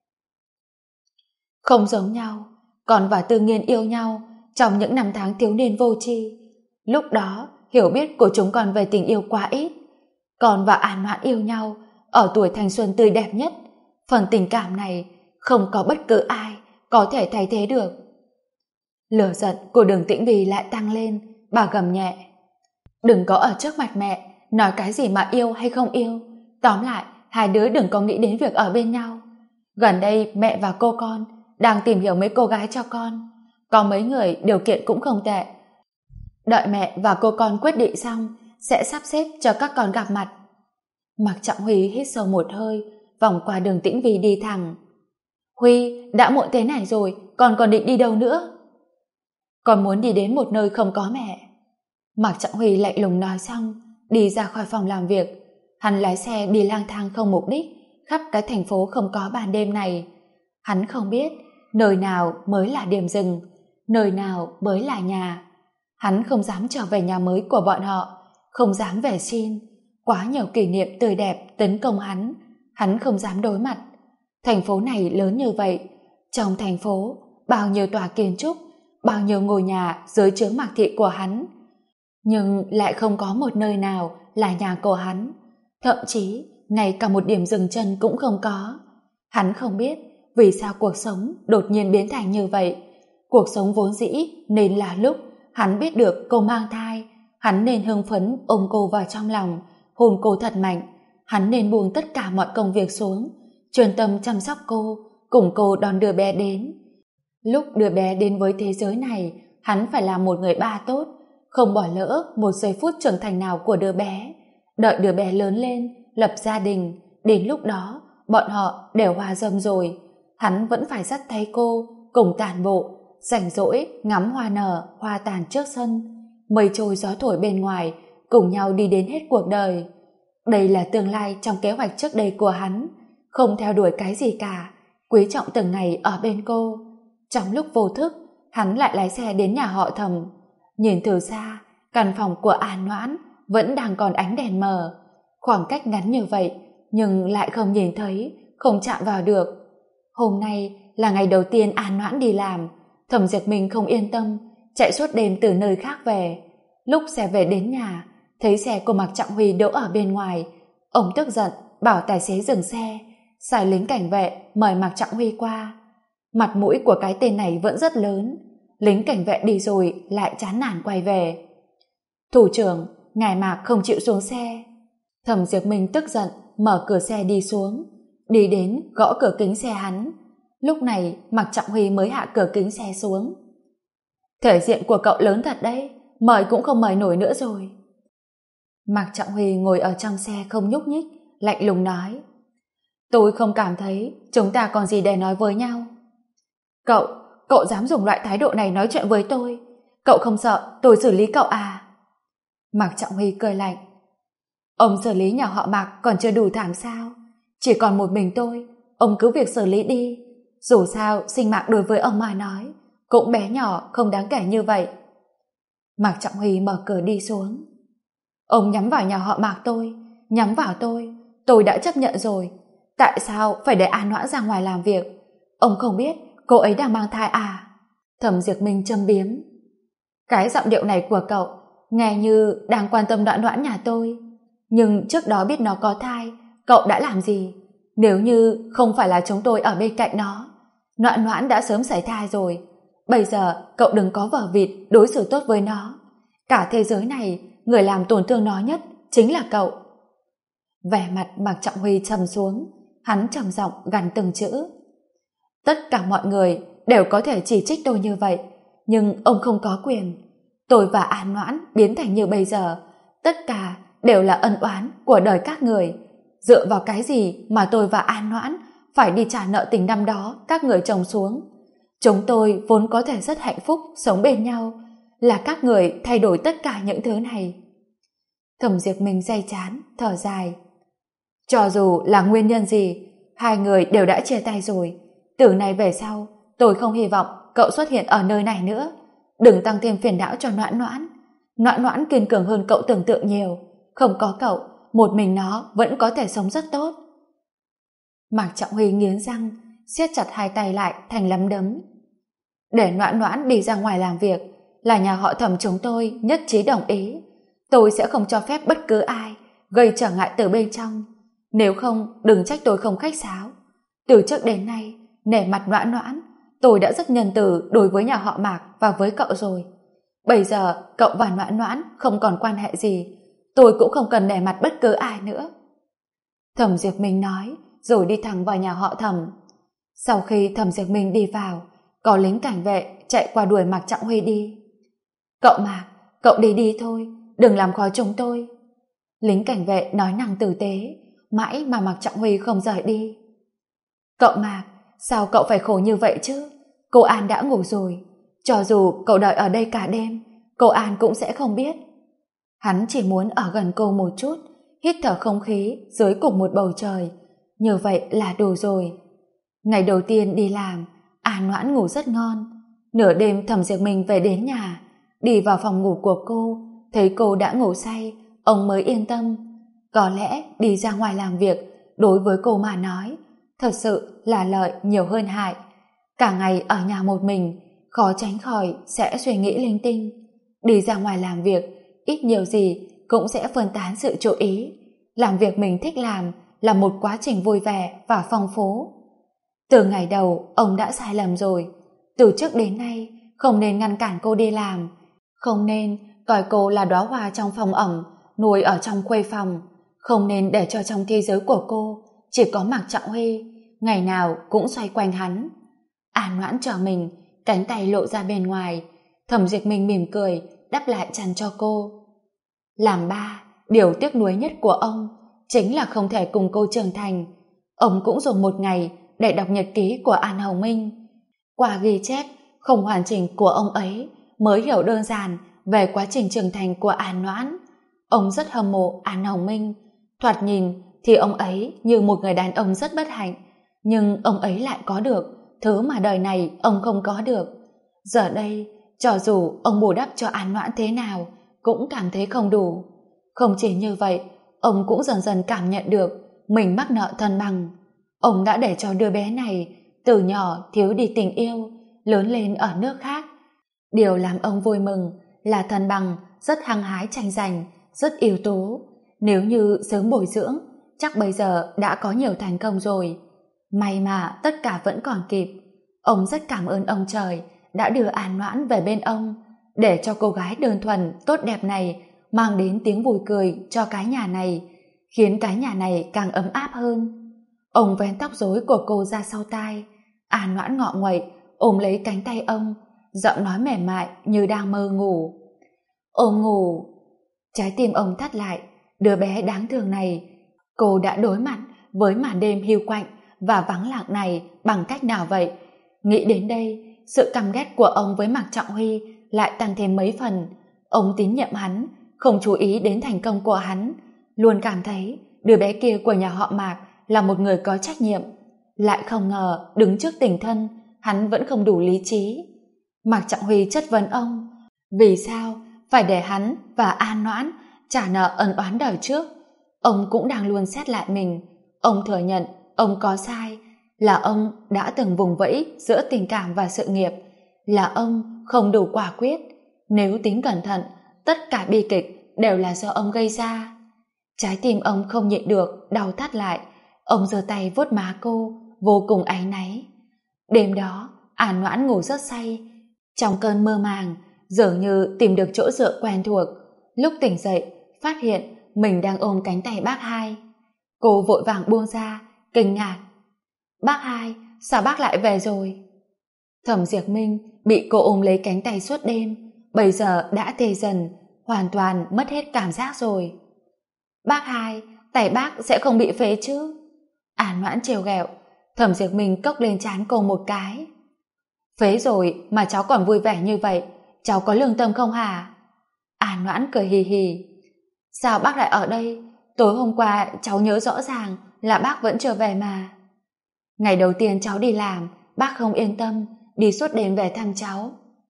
Speaker 1: Không giống nhau, con và Tư Nghiên yêu nhau trong những năm tháng thiếu niên vô tri. Lúc đó hiểu biết của chúng con về tình yêu quá ít. Con và An Noãn yêu nhau ở tuổi thanh xuân tươi đẹp nhất. Phần tình cảm này không có bất cứ ai có thể thay thế được. Lửa giận của Đường Tĩnh Vy lại tăng lên, bà gầm nhẹ: Đừng có ở trước mặt mẹ nói cái gì mà yêu hay không yêu. Tóm lại, hai đứa đừng có nghĩ đến việc ở bên nhau. Gần đây mẹ và cô con đang tìm hiểu mấy cô gái cho con. Có mấy người điều kiện cũng không tệ. Đợi mẹ và cô con quyết định xong sẽ sắp xếp cho các con gặp mặt. Mạc Trọng Huy hít sâu một hơi, vòng qua Đường Tĩnh Vy đi thẳng. Huy, đã muộn thế này rồi, con còn định đi đâu nữa? Con muốn đi đến một nơi không có mẹ. Mạc Trọng Huy lạnh lùng nói xong, đi ra khỏi phòng làm việc. Hắn lái xe đi lang thang không mục đích, khắp cái thành phố không có ban đêm này. Hắn không biết nơi nào mới là điểm dừng, nơi nào mới là nhà. Hắn không dám trở về nhà mới của bọn họ, không dám về xin. Quá nhiều kỷ niệm tươi đẹp tấn công hắn không dám đối mặt. Thành phố này lớn như vậy, trong thành phố bao nhiêu tòa kiến trúc, bao nhiêu ngôi nhà dưới trướng Mạc Thị của hắn, nhưng lại không có một nơi nào là nhà của hắn. Thậm chí ngay cả một điểm dừng chân cũng không có. Hắn không biết vì sao cuộc sống đột nhiên biến thành như vậy. Cuộc sống vốn dĩ nên là lúc hắn biết được cô mang thai, hắn nên hưng phấn ôm cô vào trong lòng, hôn cô thật mạnh. Hắn nên buông tất cả mọi công việc xuống, chuyên tâm chăm sóc cô, cùng cô đón đứa bé đến. Lúc đứa bé đến với thế giới này, hắn phải là một người ba tốt, không bỏ lỡ một giây phút trưởng thành nào của đứa bé. Đợi đứa bé lớn lên, lập gia đình, đến lúc đó bọn họ đều hòa rông rồi. Hắn vẫn phải dắt tay cô cùng tản bộ, rảnh rỗi ngắm hoa nở hoa tàn trước sân, mây trôi gió thổi bên ngoài, cùng nhau đi đến hết cuộc đời. Đây là tương lai trong kế hoạch trước đây của hắn, không theo đuổi cái gì cả, quý trọng từng ngày ở bên cô. Trong lúc vô thức, hắn lại lái xe đến nhà họ Thẩm. Nhìn từ xa, căn phòng của An Noãn vẫn đang còn ánh đèn mờ. Khoảng cách ngắn như vậy, nhưng lại không nhìn thấy, không chạm vào được. Hôm nay là ngày đầu tiên An Noãn đi làm. Thẩm Diệp Minh không yên tâm, chạy suốt đêm từ nơi khác về. Lúc xe về đến nhà, thấy xe của Mạc Trọng Huy đỗ ở bên ngoài. Ông tức giận, bảo tài xế dừng xe, sai lính cảnh vệ mời Mạc Trọng Huy qua. Mặt mũi của cái tên này vẫn rất lớn. Lính cảnh vệ đi rồi lại chán nản quay về. Thủ trưởng, ngài Mạc không chịu xuống xe. Thẩm Diệp Minh tức giận mở cửa xe đi xuống, đi đến gõ cửa kính xe hắn. Lúc này Mạc Trọng Huy mới hạ cửa kính xe xuống. Thể diện của cậu lớn thật đấy, mời cũng không mời nổi nữa rồi. Mạc Trọng Huy ngồi ở trong xe không nhúc nhích, lạnh lùng nói: Tôi không cảm thấy chúng ta còn gì để nói với nhau. Cậu dám dùng loại thái độ này nói chuyện với tôi? Cậu không sợ tôi xử lý cậu à? Mạc Trọng Huy cười lạnh: Ông xử lý nhà họ Mạc còn chưa đủ thảm sao? Chỉ còn một mình tôi, ông cứ việc xử lý đi. Dù sao sinh mạng đối với ông mà nói cũng bé nhỏ không đáng kể như vậy. Mạc Trọng Huy mở cửa đi xuống. Ông nhắm vào nhà họ Mạc tôi, nhắm vào tôi đã chấp nhận rồi. Tại sao phải để An Noãn ra ngoài làm việc? Ông không biết cô ấy đang mang thai à? Thẩm Diệp Minh châm biếm. Cái giọng điệu này của cậu nghe như đang quan tâm Noãn Noãn nhà tôi. Nhưng trước đó biết nó có thai, cậu đã làm gì? Nếu như không phải là chúng tôi ở bên cạnh nó, Noãn Noãn đã sớm sảy thai rồi. Bây giờ cậu đừng có vờ vịt đối xử tốt với nó. Cả thế giới này, người làm tổn thương nó nhất chính là cậu. Vẻ mặt Mạc Trọng Huy trầm xuống, hắn trầm giọng gằn từng chữ. Tất cả mọi người đều có thể chỉ trích tôi như vậy, nhưng ông không có quyền. Tôi và An Noãn biến thành như bây giờ, tất cả đều là ân oán của đời các người. Dựa vào cái gì mà tôi và An Noãn phải đi trả nợ tình năm đó các người trồng xuống? Chúng tôi vốn có thể rất hạnh phúc sống bên nhau, là các người thay đổi tất cả những thứ này. Thẩm Diệp Minh day chán, thở dài. Cho dù là nguyên nhân gì, hai người đều đã chia tay rồi. Từ nay về sau, tôi không hy vọng cậu xuất hiện ở nơi này nữa. Đừng tăng thêm phiền não cho Noãn Noãn. Noãn Noãn kiên cường hơn cậu tưởng tượng nhiều. Không có cậu, một mình nó vẫn có thể sống rất tốt. Mạc Trọng Huy nghiến răng, siết chặt hai tay lại thành nắm đấm. Để Noãn Noãn đi ra ngoài làm việc là nhà họ Thẩm chúng tôi nhất trí đồng ý. Tôi sẽ không cho phép bất cứ ai gây trở ngại từ bên trong. Nếu không, đừng trách tôi không khách sáo. Từ trước đến nay, nể mặt Noãn Noãn, tôi đã rất nhân từ đối với nhà họ Mạc và với cậu rồi. Bây giờ cậu và Noãn Noãn không còn quan hệ gì, tôi cũng không cần nể mặt bất cứ ai nữa. Thẩm Diệp Minh nói, rồi đi thẳng vào nhà họ Thẩm. Sau khi Thẩm Diệp Minh đi vào, có lính cảnh vệ chạy qua đuổi Mạc Trọng Huy đi. Cậu Mạc, cậu đi đi thôi, đừng làm khó chúng tôi. Lính cảnh vệ nói năng tử tế, mãi mà Mạc Trọng Huy không rời đi. Cậu Mạc, sao cậu phải khổ như vậy chứ? Cô An đã ngủ rồi. Cho dù cậu đợi ở đây cả đêm, cô An cũng sẽ không biết. Hắn chỉ muốn ở gần cô một chút, hít thở không khí dưới cùng một bầu trời. Như vậy là đủ rồi. Ngày đầu tiên đi làm, An Noãn ngủ rất ngon. Nửa đêm Thẩm Diệp Minh về đến nhà, đi vào phòng ngủ của cô, thấy cô đã ngủ say, ông mới yên tâm. Có lẽ đi ra ngoài làm việc, đối với cô mà nói, thật sự là lợi nhiều hơn hại. Cả ngày ở nhà một mình, khó tránh khỏi sẽ suy nghĩ linh tinh. Đi ra ngoài làm việc, ít nhiều gì cũng sẽ phân tán sự chú ý. Làm việc mình thích làm là một quá trình vui vẻ và phong phú. Từ ngày đầu, ông đã sai lầm rồi. Từ trước đến nay, không nên ngăn cản cô đi làm, không nên coi cô là đóa hoa trong phòng ẩm, nuôi ở trong khuê phòng, không nên để cho trong thế giới của cô chỉ có Mạc Trọng Huy, ngày nào cũng xoay quanh hắn. An Noãn trở mình, cánh tay lộ ra bên ngoài. Thẩm Diệp Minh mỉm cười, đắp lại chăn cho cô. Làm ba, điều tiếc nuối nhất của ông chính là không thể cùng cô trưởng thành. Ông cũng dùng một ngày để đọc nhật ký của An Hồng Minh. Qua ghi chép không hoàn chỉnh của ông ấy mới hiểu đơn giản về quá trình trưởng thành của An Noãn. Ông rất hâm mộ An Hồng Minh. Thoạt nhìn thì ông ấy như một người đàn ông rất bất hạnh, nhưng ông ấy lại có được thứ mà đời này ông không có được. Giờ đây, cho dù ông bù đắp cho An Noãn thế nào, cũng cảm thấy không đủ. Không chỉ như vậy, ông cũng dần dần cảm nhận được mình mắc nợ thân bằng. Ông đã để cho đứa bé này từ nhỏ thiếu đi tình yêu, lớn lên ở nước khác. Điều làm ông vui mừng là thân bằng rất hăng hái tranh giành, rất ưu tú. Nếu như sớm bồi dưỡng, chắc bây giờ đã có nhiều thành công rồi. May mà tất cả vẫn còn kịp. Ông rất cảm ơn ông trời đã đưa An Noãn về bên ông, để cho cô gái đơn thuần, tốt đẹp này mang đến tiếng vui cười cho cái nhà này, khiến cái nhà này càng ấm áp hơn. Ông vén tóc rối của cô ra sau tai. An Noãn ngọ nguậy, ôm lấy cánh tay ông, giọng nói mềm mại như đang mơ ngủ. Ôm ngủ. Trái tim ông thắt lại. Đứa bé đáng thương này, cô đã đối mặt với màn đêm hiu quạnh và vắng lặng này bằng cách nào vậy? Nghĩ đến đây, sự căm ghét của ông với Mạc Trọng Huy lại tăng thêm mấy phần. Ông tín nhiệm hắn, không chú ý đến thành công của hắn, luôn cảm thấy đứa bé kia của nhà họ Mạc là một người có trách nhiệm. Lại không ngờ đứng trước tình thân, hắn vẫn không đủ lý trí. Mạc Trọng Huy chất vấn ông, vì sao phải để hắn và An Noãn trả nợ ân oán đời trước? Ông cũng đang luôn xét lại mình. Ông thừa nhận ông có sai, là ông đã từng vùng vẫy giữa tình cảm và sự nghiệp, là ông không đủ quả quyết. Nếu tính cẩn thận, tất cả bi kịch đều là do ông gây ra. Trái tim ông không nhịn được, đau thắt lại. Ông giơ tay vuốt má cô, vô cùng áy náy. Đêm đó, An Noãn ngủ rất say. Trong cơn mơ màng, dường như tìm được chỗ dựa quen thuộc. Lúc tỉnh dậy, phát hiện mình đang ôm cánh tay bác hai. Cô vội vàng buông ra, kinh ngạc. Bác hai, sao bác lại về rồi? Thẩm Diệp Minh bị cô ôm lấy cánh tay suốt đêm, bây giờ đã tê dần, hoàn toàn mất hết cảm giác rồi. Bác hai, tay bác sẽ không bị phế chứ? An Noãn trêu ghẹo. Thẩm Diệp Minh cốc lên trán cô một cái. Phế rồi mà cháu còn vui vẻ như vậy, cháu có lương tâm không hả? An Noãn cười hì hì. Sao bác lại ở đây? Tối hôm qua cháu nhớ rõ ràng là bác vẫn chưa về mà. Ngày đầu tiên cháu đi làm, bác không yên tâm, đi suốt đêm về thăm cháu.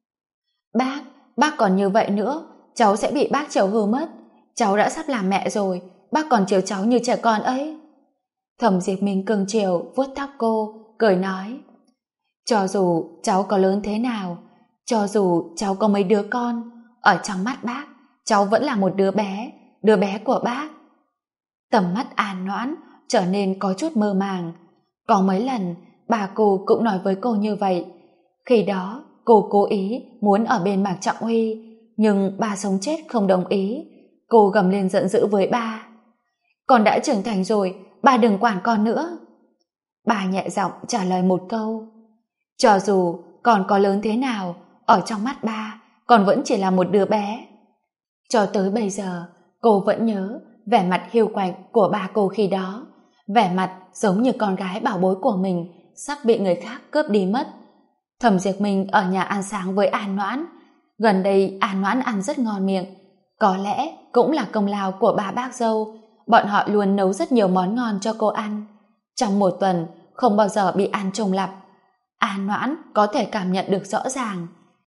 Speaker 1: Bác còn như vậy nữa, cháu sẽ bị bác chiều hư mất. Cháu đã sắp làm mẹ rồi, bác còn chiều cháu như trẻ con ấy. Thẩm Diệp Minh cưng chiều vuốt tóc cô, cười nói. Cho dù cháu có lớn thế nào, cho dù cháu có mấy đứa con, ở trong mắt bác, cháu vẫn là một đứa bé của bác. Tầm mắt An Noãn trở nên có chút mơ màng. Có mấy lần bà cô cũng nói với cô như vậy. Khi đó cô cố ý muốn ở bên Mạc Trọng Huy, nhưng bà sống chết không đồng ý. Cô gầm lên giận dữ với ba. Con đã trưởng thành rồi, bà đừng quản con nữa. Bà nhẹ giọng trả lời một câu. Cho dù con có lớn thế nào, ở trong mắt ba, con vẫn chỉ là một đứa bé. Cho tới bây giờ, cô vẫn nhớ vẻ mặt hiu quạnh của ba cô khi đó. Vẻ mặt giống như con gái bảo bối của mình sắp bị người khác cướp đi mất. Thẩm Diệp Minh ở nhà ăn sáng với An Noãn. Gần đây An Noãn ăn rất ngon miệng. Có lẽ cũng là công lao của ba bác dâu. Bọn họ luôn nấu rất nhiều món ngon cho cô ăn. Trong một tuần không bao giờ bị ăn trùng lặp. An Noãn có thể cảm nhận được rõ ràng.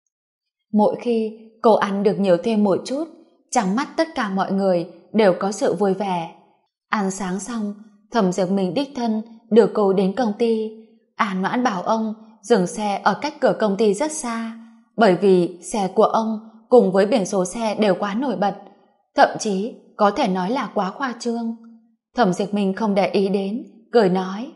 Speaker 1: Mỗi khi cô ăn được nhiều thêm một chút, trong mắt tất cả mọi người đều có sự vui vẻ. Ăn sáng xong, Thẩm Diệp Minh đích thân đưa cô đến công ty. An Noãn bảo ông dừng xe ở cách cửa công ty rất xa, bởi vì xe của ông cùng với biển số xe đều quá nổi bật, thậm chí có thể nói là quá khoa trương. Thẩm Diệp Minh không để ý đến, cười nói: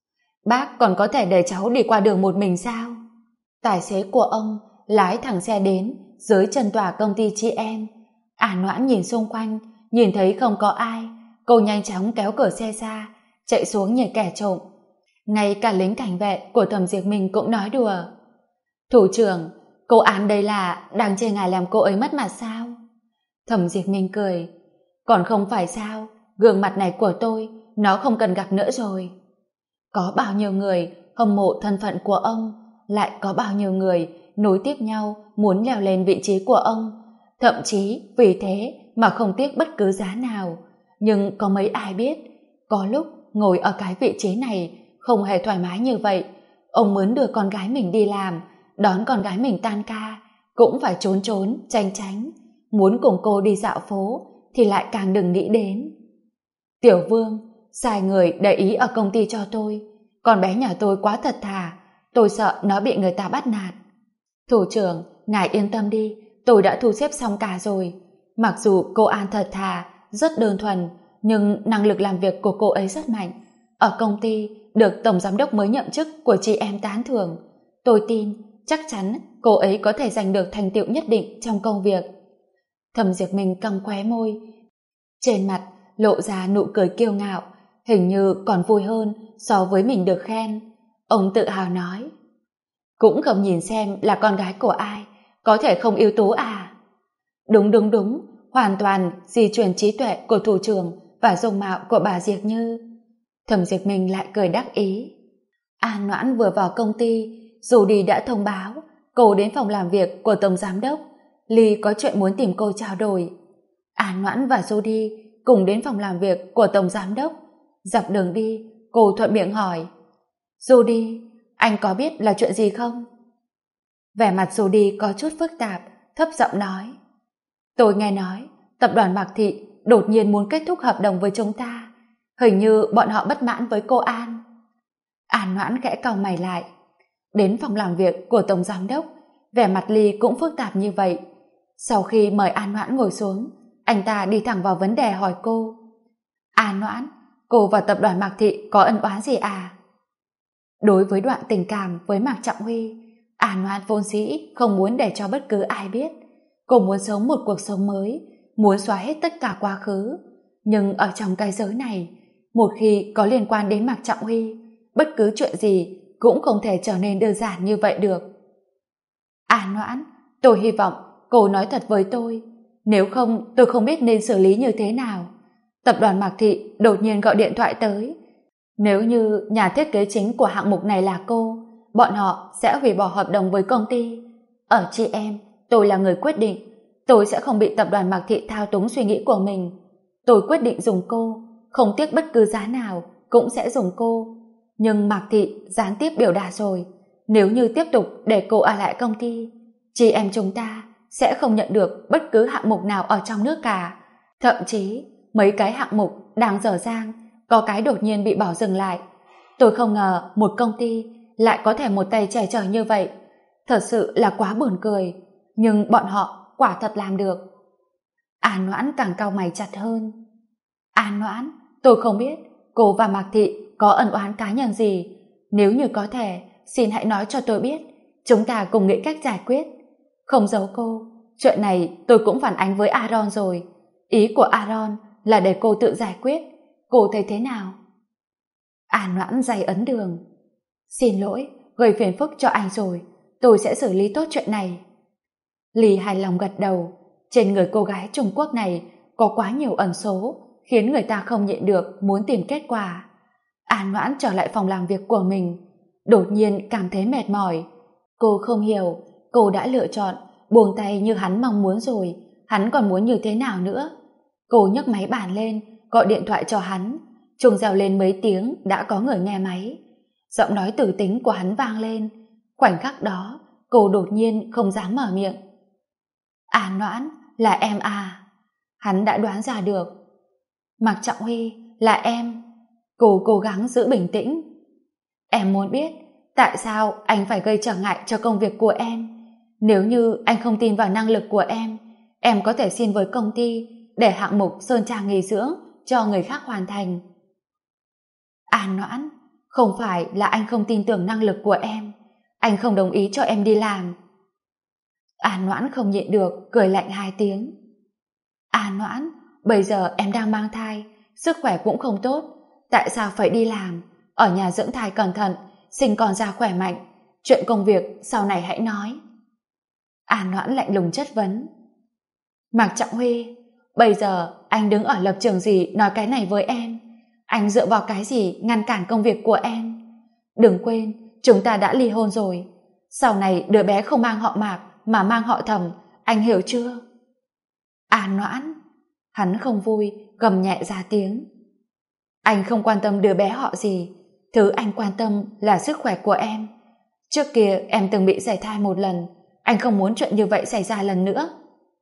Speaker 1: Bác còn có thể để cháu đi qua đường một mình sao? Tài xế của ông lái thẳng xe đến dưới chân tòa công ty chị em. An Noãn nhìn xung quanh, nhìn thấy không có ai, cô nhanh chóng kéo cửa xe ra, chạy xuống như kẻ trộm. Ngay cả lính cảnh vệ của Thẩm Diệp Minh cũng nói đùa: Thủ trưởng, cô An đây là đang chê ngài làm cô ấy mất mặt sao? Thẩm Diệp Minh cười: Còn không phải sao, gương mặt này của tôi nó không cần gặp nữa rồi. Có bao nhiêu người hâm mộ thân phận của ông, lại có bao nhiêu người nối tiếp nhau muốn leo lên vị trí của ông, thậm chí vì thế mà không tiếc bất cứ giá nào. Nhưng có mấy ai biết, có lúc ngồi ở cái vị trí này không hề thoải mái như vậy. Ông muốn đưa con gái mình đi làm, đón con gái mình tan ca, cũng phải trốn trốn, tránh tránh. Muốn cùng cô đi dạo phố thì lại càng đừng nghĩ đến. Tiểu Vương, sai người để ý ở công ty cho tôi. Con bé nhà tôi quá thật thà, tôi sợ nó bị người ta bắt nạt. Thủ trưởng, ngài yên tâm đi, tôi đã thu xếp xong cả rồi. Mặc dù cô An thật thà, rất đơn thuần, nhưng năng lực làm việc của cô ấy rất mạnh. Ở công ty được tổng giám đốc mới nhậm chức của chị em tán thưởng. Tôi tin chắc chắn cô ấy có thể giành được thành tựu nhất định trong công việc. Thẩm Diệp Minh cong khóe môi, trên mặt lộ ra nụ cười kiêu ngạo, hình như còn vui hơn so với mình được khen. Ông tự hào nói: Cũng không nhìn xem là con gái của ai, có thể không ưu tú à? Đúng, hoàn toàn di truyền trí tuệ của thủ trưởng và dung mạo của bà Diệp Như. Thẩm Diệp Minh lại cười đắc ý. An Noãn vừa vào công ty, Judy đã thông báo cô đến phòng làm việc của tổng giám đốc. Ly có chuyện muốn tìm cô trao đổi. An Noãn và Judy cùng đến phòng làm việc của tổng giám đốc. Dọc đường đi, cô thuận miệng hỏi: Judy, anh có biết là chuyện gì không? Vẻ mặt Judy có chút phức tạp, thấp giọng nói: Tôi nghe nói tập đoàn Mạc Thị đột nhiên muốn kết thúc hợp đồng với chúng ta. Hình như bọn họ bất mãn với cô An. An Noãn khẽ cau mày lại. Đến phòng làm việc của tổng giám đốc, vẻ mặt Ly cũng phức tạp như vậy. Sau khi mời An Noãn ngồi xuống, anh ta đi thẳng vào vấn đề hỏi cô: An Noãn, cô và tập đoàn Mạc Thị có ân oán gì à? Đối với đoạn tình cảm với Mạc Trọng Huy, An Noãn vốn dĩ không muốn để cho bất cứ ai biết. Cô muốn sống một cuộc sống mới, muốn xóa hết tất cả quá khứ. Nhưng ở trong cái giới này, một khi có liên quan đến Mạc Trọng Huy, bất cứ chuyện gì cũng không thể trở nên đơn giản như vậy được. An Noãn, tôi hy vọng cô nói thật với tôi, nếu không tôi không biết nên xử lý như thế nào. Tập đoàn Mạc Thị đột nhiên gọi điện thoại tới. Nếu như nhà thiết kế chính của hạng mục này là cô, bọn họ sẽ hủy bỏ hợp đồng với công ty. Ở chị em, tôi là người quyết định. Tôi sẽ không bị tập đoàn Mạc Thị thao túng suy nghĩ của mình. Tôi quyết định dùng cô, không tiếc bất cứ giá nào cũng sẽ dùng cô. Nhưng Mạc Thị gián tiếp biểu đạt rồi, nếu như tiếp tục để cô ở lại công ty, chị em chúng ta sẽ không nhận được bất cứ hạng mục nào ở trong nước cả. Thậm chí mấy cái hạng mục đang dở dang có cái đột nhiên bị bỏ dừng lại. Tôi không ngờ một công ty lại có thể một tay che chở như vậy. Thật sự là quá buồn cười, nhưng bọn họ quả thật làm được. An Noãn càng cau mày chặt hơn. An Noãn, tôi không biết cô và Mạc Thị có ân oán cá nhân gì. Nếu như có thể, xin hãy nói cho tôi biết, chúng ta cùng nghĩ cách giải quyết. Không giấu cô, chuyện này tôi cũng phản ánh với Aaron rồi. Ý của Aaron là để cô tự giải quyết. Cô thấy thế nào? An Noãn day ấn đường. Xin lỗi, gây phiền phức cho anh rồi. Tôi sẽ xử lý tốt chuyện này. Ly hài lòng gật đầu. Trên người cô gái Trung Quốc này có quá nhiều ẩn số, khiến người ta không nhịn được muốn tìm kết quả. An Noãn trở lại phòng làm việc của mình, đột nhiên cảm thấy mệt mỏi. Cô không hiểu, cô đã lựa chọn buông tay như hắn mong muốn rồi, hắn còn muốn như thế nào nữa? Cô nhấc máy bàn lên, gọi điện thoại cho hắn. Chuông reo lên mấy tiếng đã có người nghe máy. Giọng nói tử tính của hắn vang lên. Khoảnh khắc đó, cô đột nhiên không dám mở miệng. À Noãn, là em à? Hắn đã đoán ra được. Mạc Trọng Huy, là em. Cô cố gắng giữ bình tĩnh. Em muốn biết tại sao anh phải gây trở ngại cho công việc của em. Nếu như anh không tin vào năng lực của em có thể xin với công ty để hạng mục sơn trang nghỉ dưỡng cho người khác hoàn thành. An Noãn, không phải là anh không tin tưởng năng lực của em, anh không đồng ý cho em đi làm. An Noãn không nhịn được, cười lạnh 2 tiếng. An Noãn, bây giờ em đang mang thai, sức khỏe cũng không tốt, tại sao phải đi làm? Ở nhà dưỡng thai cẩn thận, sinh con ra khỏe mạnh, chuyện công việc sau này hãy nói. An Noãn lạnh lùng chất vấn. Mạc Trọng Huy, bây giờ anh đứng ở lập trường gì nói cái này với em? Anh dựa vào cái gì ngăn cản công việc của em? Đừng quên, chúng ta đã ly hôn rồi. Sau này đứa bé không mang họ Mạc mà mang họ Thẩm, anh hiểu chưa? An Noãn, hắn không vui, gầm nhẹ ra tiếng. Anh không quan tâm đứa bé họ gì, thứ anh quan tâm là sức khỏe của em. Trước kia em từng bị sảy thai 1 lần, anh không muốn chuyện như vậy xảy ra lần nữa.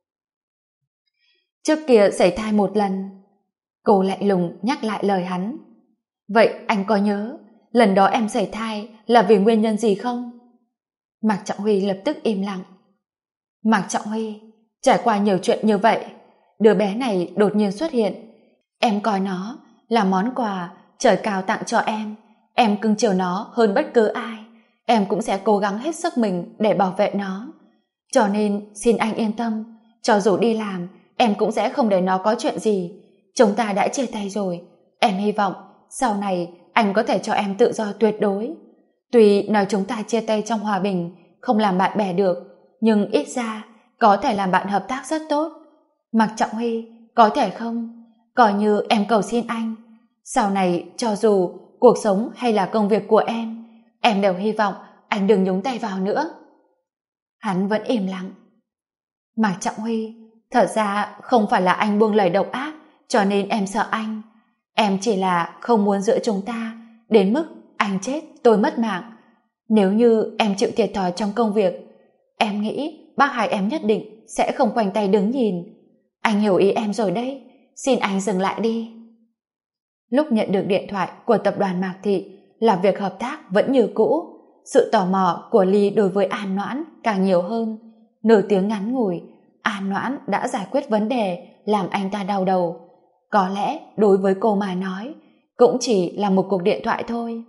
Speaker 1: Trước kia sảy thai 1 lần. Cô lạnh lùng nhắc lại lời hắn. Vậy anh có nhớ lần đó em sảy thai là vì nguyên nhân gì không? Mạc Trọng Huy lập tức im lặng. Mạc Trọng Huy, trải qua nhiều chuyện như vậy, đứa bé này đột nhiên xuất hiện, em coi nó là món quà trời cao tặng cho em cưng chiều nó hơn bất cứ ai, em cũng sẽ cố gắng hết sức mình để bảo vệ nó. Cho nên xin anh yên tâm, cho dù đi làm em cũng sẽ không để nó có chuyện gì. Chúng ta đã chia tay rồi, em hy vọng sau này anh có thể cho em tự do tuyệt đối. Tuy nói chúng ta chia tay trong hòa bình, không làm bạn bè được, nhưng ít ra có thể làm bạn hợp tác rất tốt. Mạc Trọng Huy, có thể không? Coi như em cầu xin anh, sau này cho dù cuộc sống hay là công việc của em đều hy vọng anh đừng nhúng tay vào nữa. Hắn vẫn im lặng. Mạc Trọng Huy, thật ra không phải là anh buông lời độc ác cho nên em sợ anh. Em chỉ là không muốn giữa chúng ta đến mức anh chết tôi mất mạng. Nếu như em chịu thiệt thòi trong công việc, em nghĩ bác Hải em nhất định sẽ không khoanh tay đứng nhìn. Anh hiểu ý em rồi đấy, xin anh dừng lại đi. Lúc nhận được điện thoại của tập đoàn Mạc Thị, là việc hợp tác vẫn như cũ. Sự tò mò của Ly đối với An Noãn càng nhiều hơn. Nửa tiếng ngắn ngủi, An Noãn đã giải quyết vấn đề làm anh ta đau đầu. Có lẽ đối với cô mà nói, cũng chỉ là một cuộc điện thoại thôi.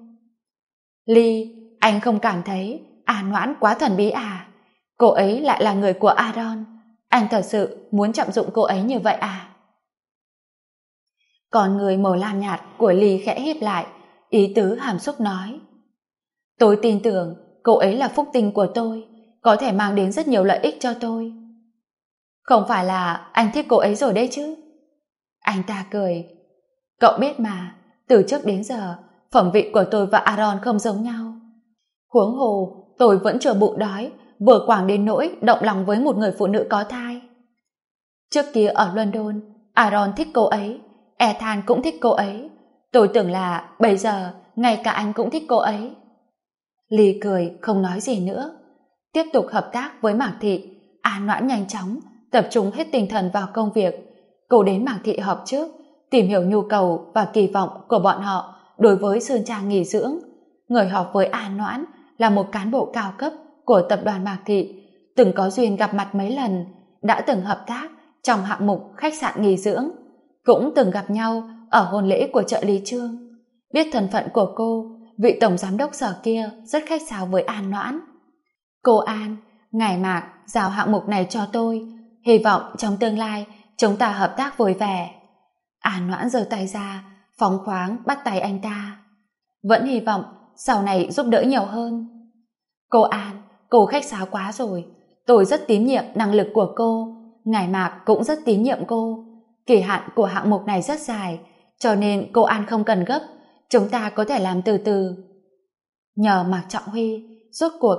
Speaker 1: Ly, anh không cảm thấy An Noãn quá thần bí à? Cô ấy lại là người của Aaron. Anh thật sự muốn trọng dụng cô ấy như vậy à? Còn người màu lam nhạt của Ly khẽ híp lại, ý tứ hàm xúc nói. Tôi tin tưởng cô ấy là phúc tinh của tôi, có thể mang đến rất nhiều lợi ích cho tôi. Không phải là anh thích cô ấy rồi đấy chứ? Anh ta cười. Cậu biết mà, từ trước đến giờ, phẩm vị của tôi và Aaron không giống nhau. Huống hồ, tôi vẫn chưa bụng đói, vừa quảng đến nỗi động lòng với một người phụ nữ có thai. Trước kia ở London, Aaron thích cô ấy, Ethan cũng thích cô ấy. Tôi tưởng là bây giờ ngay cả anh cũng thích cô ấy. Ly cười không nói gì nữa. Tiếp tục hợp tác với Mạc Thị, An Noãn nhanh chóng tập trung hết tinh thần vào công việc. Cô đến Mạc Thị họp trước, tìm hiểu nhu cầu và kỳ vọng của bọn họ đối với sơn trang nghỉ dưỡng. Người họp với An Noãn là một cán bộ cao cấp của tập đoàn Mạc Thị, từng có duyên gặp mặt mấy lần, đã từng hợp tác trong hạng mục khách sạn nghỉ dưỡng, cũng từng gặp nhau ở hôn lễ của trợ lý Trương. Biết thân phận của cô, vị tổng giám đốc Sở kia rất khách sáo với An Noãn. Cô An, ngài Mạc giao hạng mục này cho tôi, hy vọng trong tương lai chúng ta hợp tác vui vẻ. An Noãn giơ tay ra, phóng khoáng bắt tay anh ta. Vẫn hy vọng sau này giúp đỡ nhiều hơn. Cô An, cô khách sáo quá rồi, tôi rất tín nhiệm năng lực của cô, ngài Mạc cũng rất tín nhiệm cô. Kỳ hạn của hạng mục này rất dài, cho nên cô An không cần gấp, chúng ta có thể làm từ từ. Nhờ Mạc Trọng Huy, rốt cuộc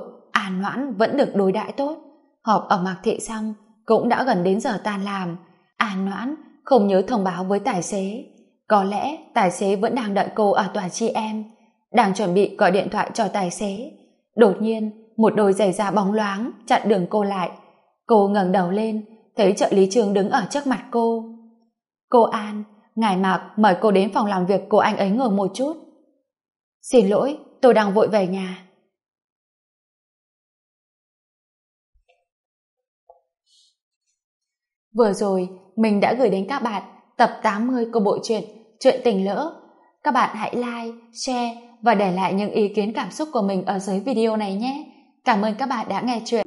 Speaker 1: An Noãn vẫn được đối đãi tốt. Họp ở Mạc Thị xong, cũng đã gần đến giờ tan làm. An Noãn không nhớ thông báo với tài xế. Có lẽ tài xế vẫn đang đợi cô ở tòa chị em. Đang chuẩn bị gọi điện thoại cho tài xế. Đột nhiên, một đôi giày da bóng loáng chặn đường cô lại. Cô ngẩng đầu lên, thấy trợ lý Trương đứng ở trước mặt cô. Cô An, ngài Mạc mời cô đến phòng làm việc của anh ấy ngồi một chút. Xin lỗi, tôi đang vội về nhà. Vừa rồi, mình đã gửi đến các bạn tập 80 của bộ truyện Chuyện Tình Lỡ. Các bạn hãy like, share và để lại những ý kiến cảm xúc của mình ở dưới video này nhé. Cảm ơn các bạn đã nghe chuyện.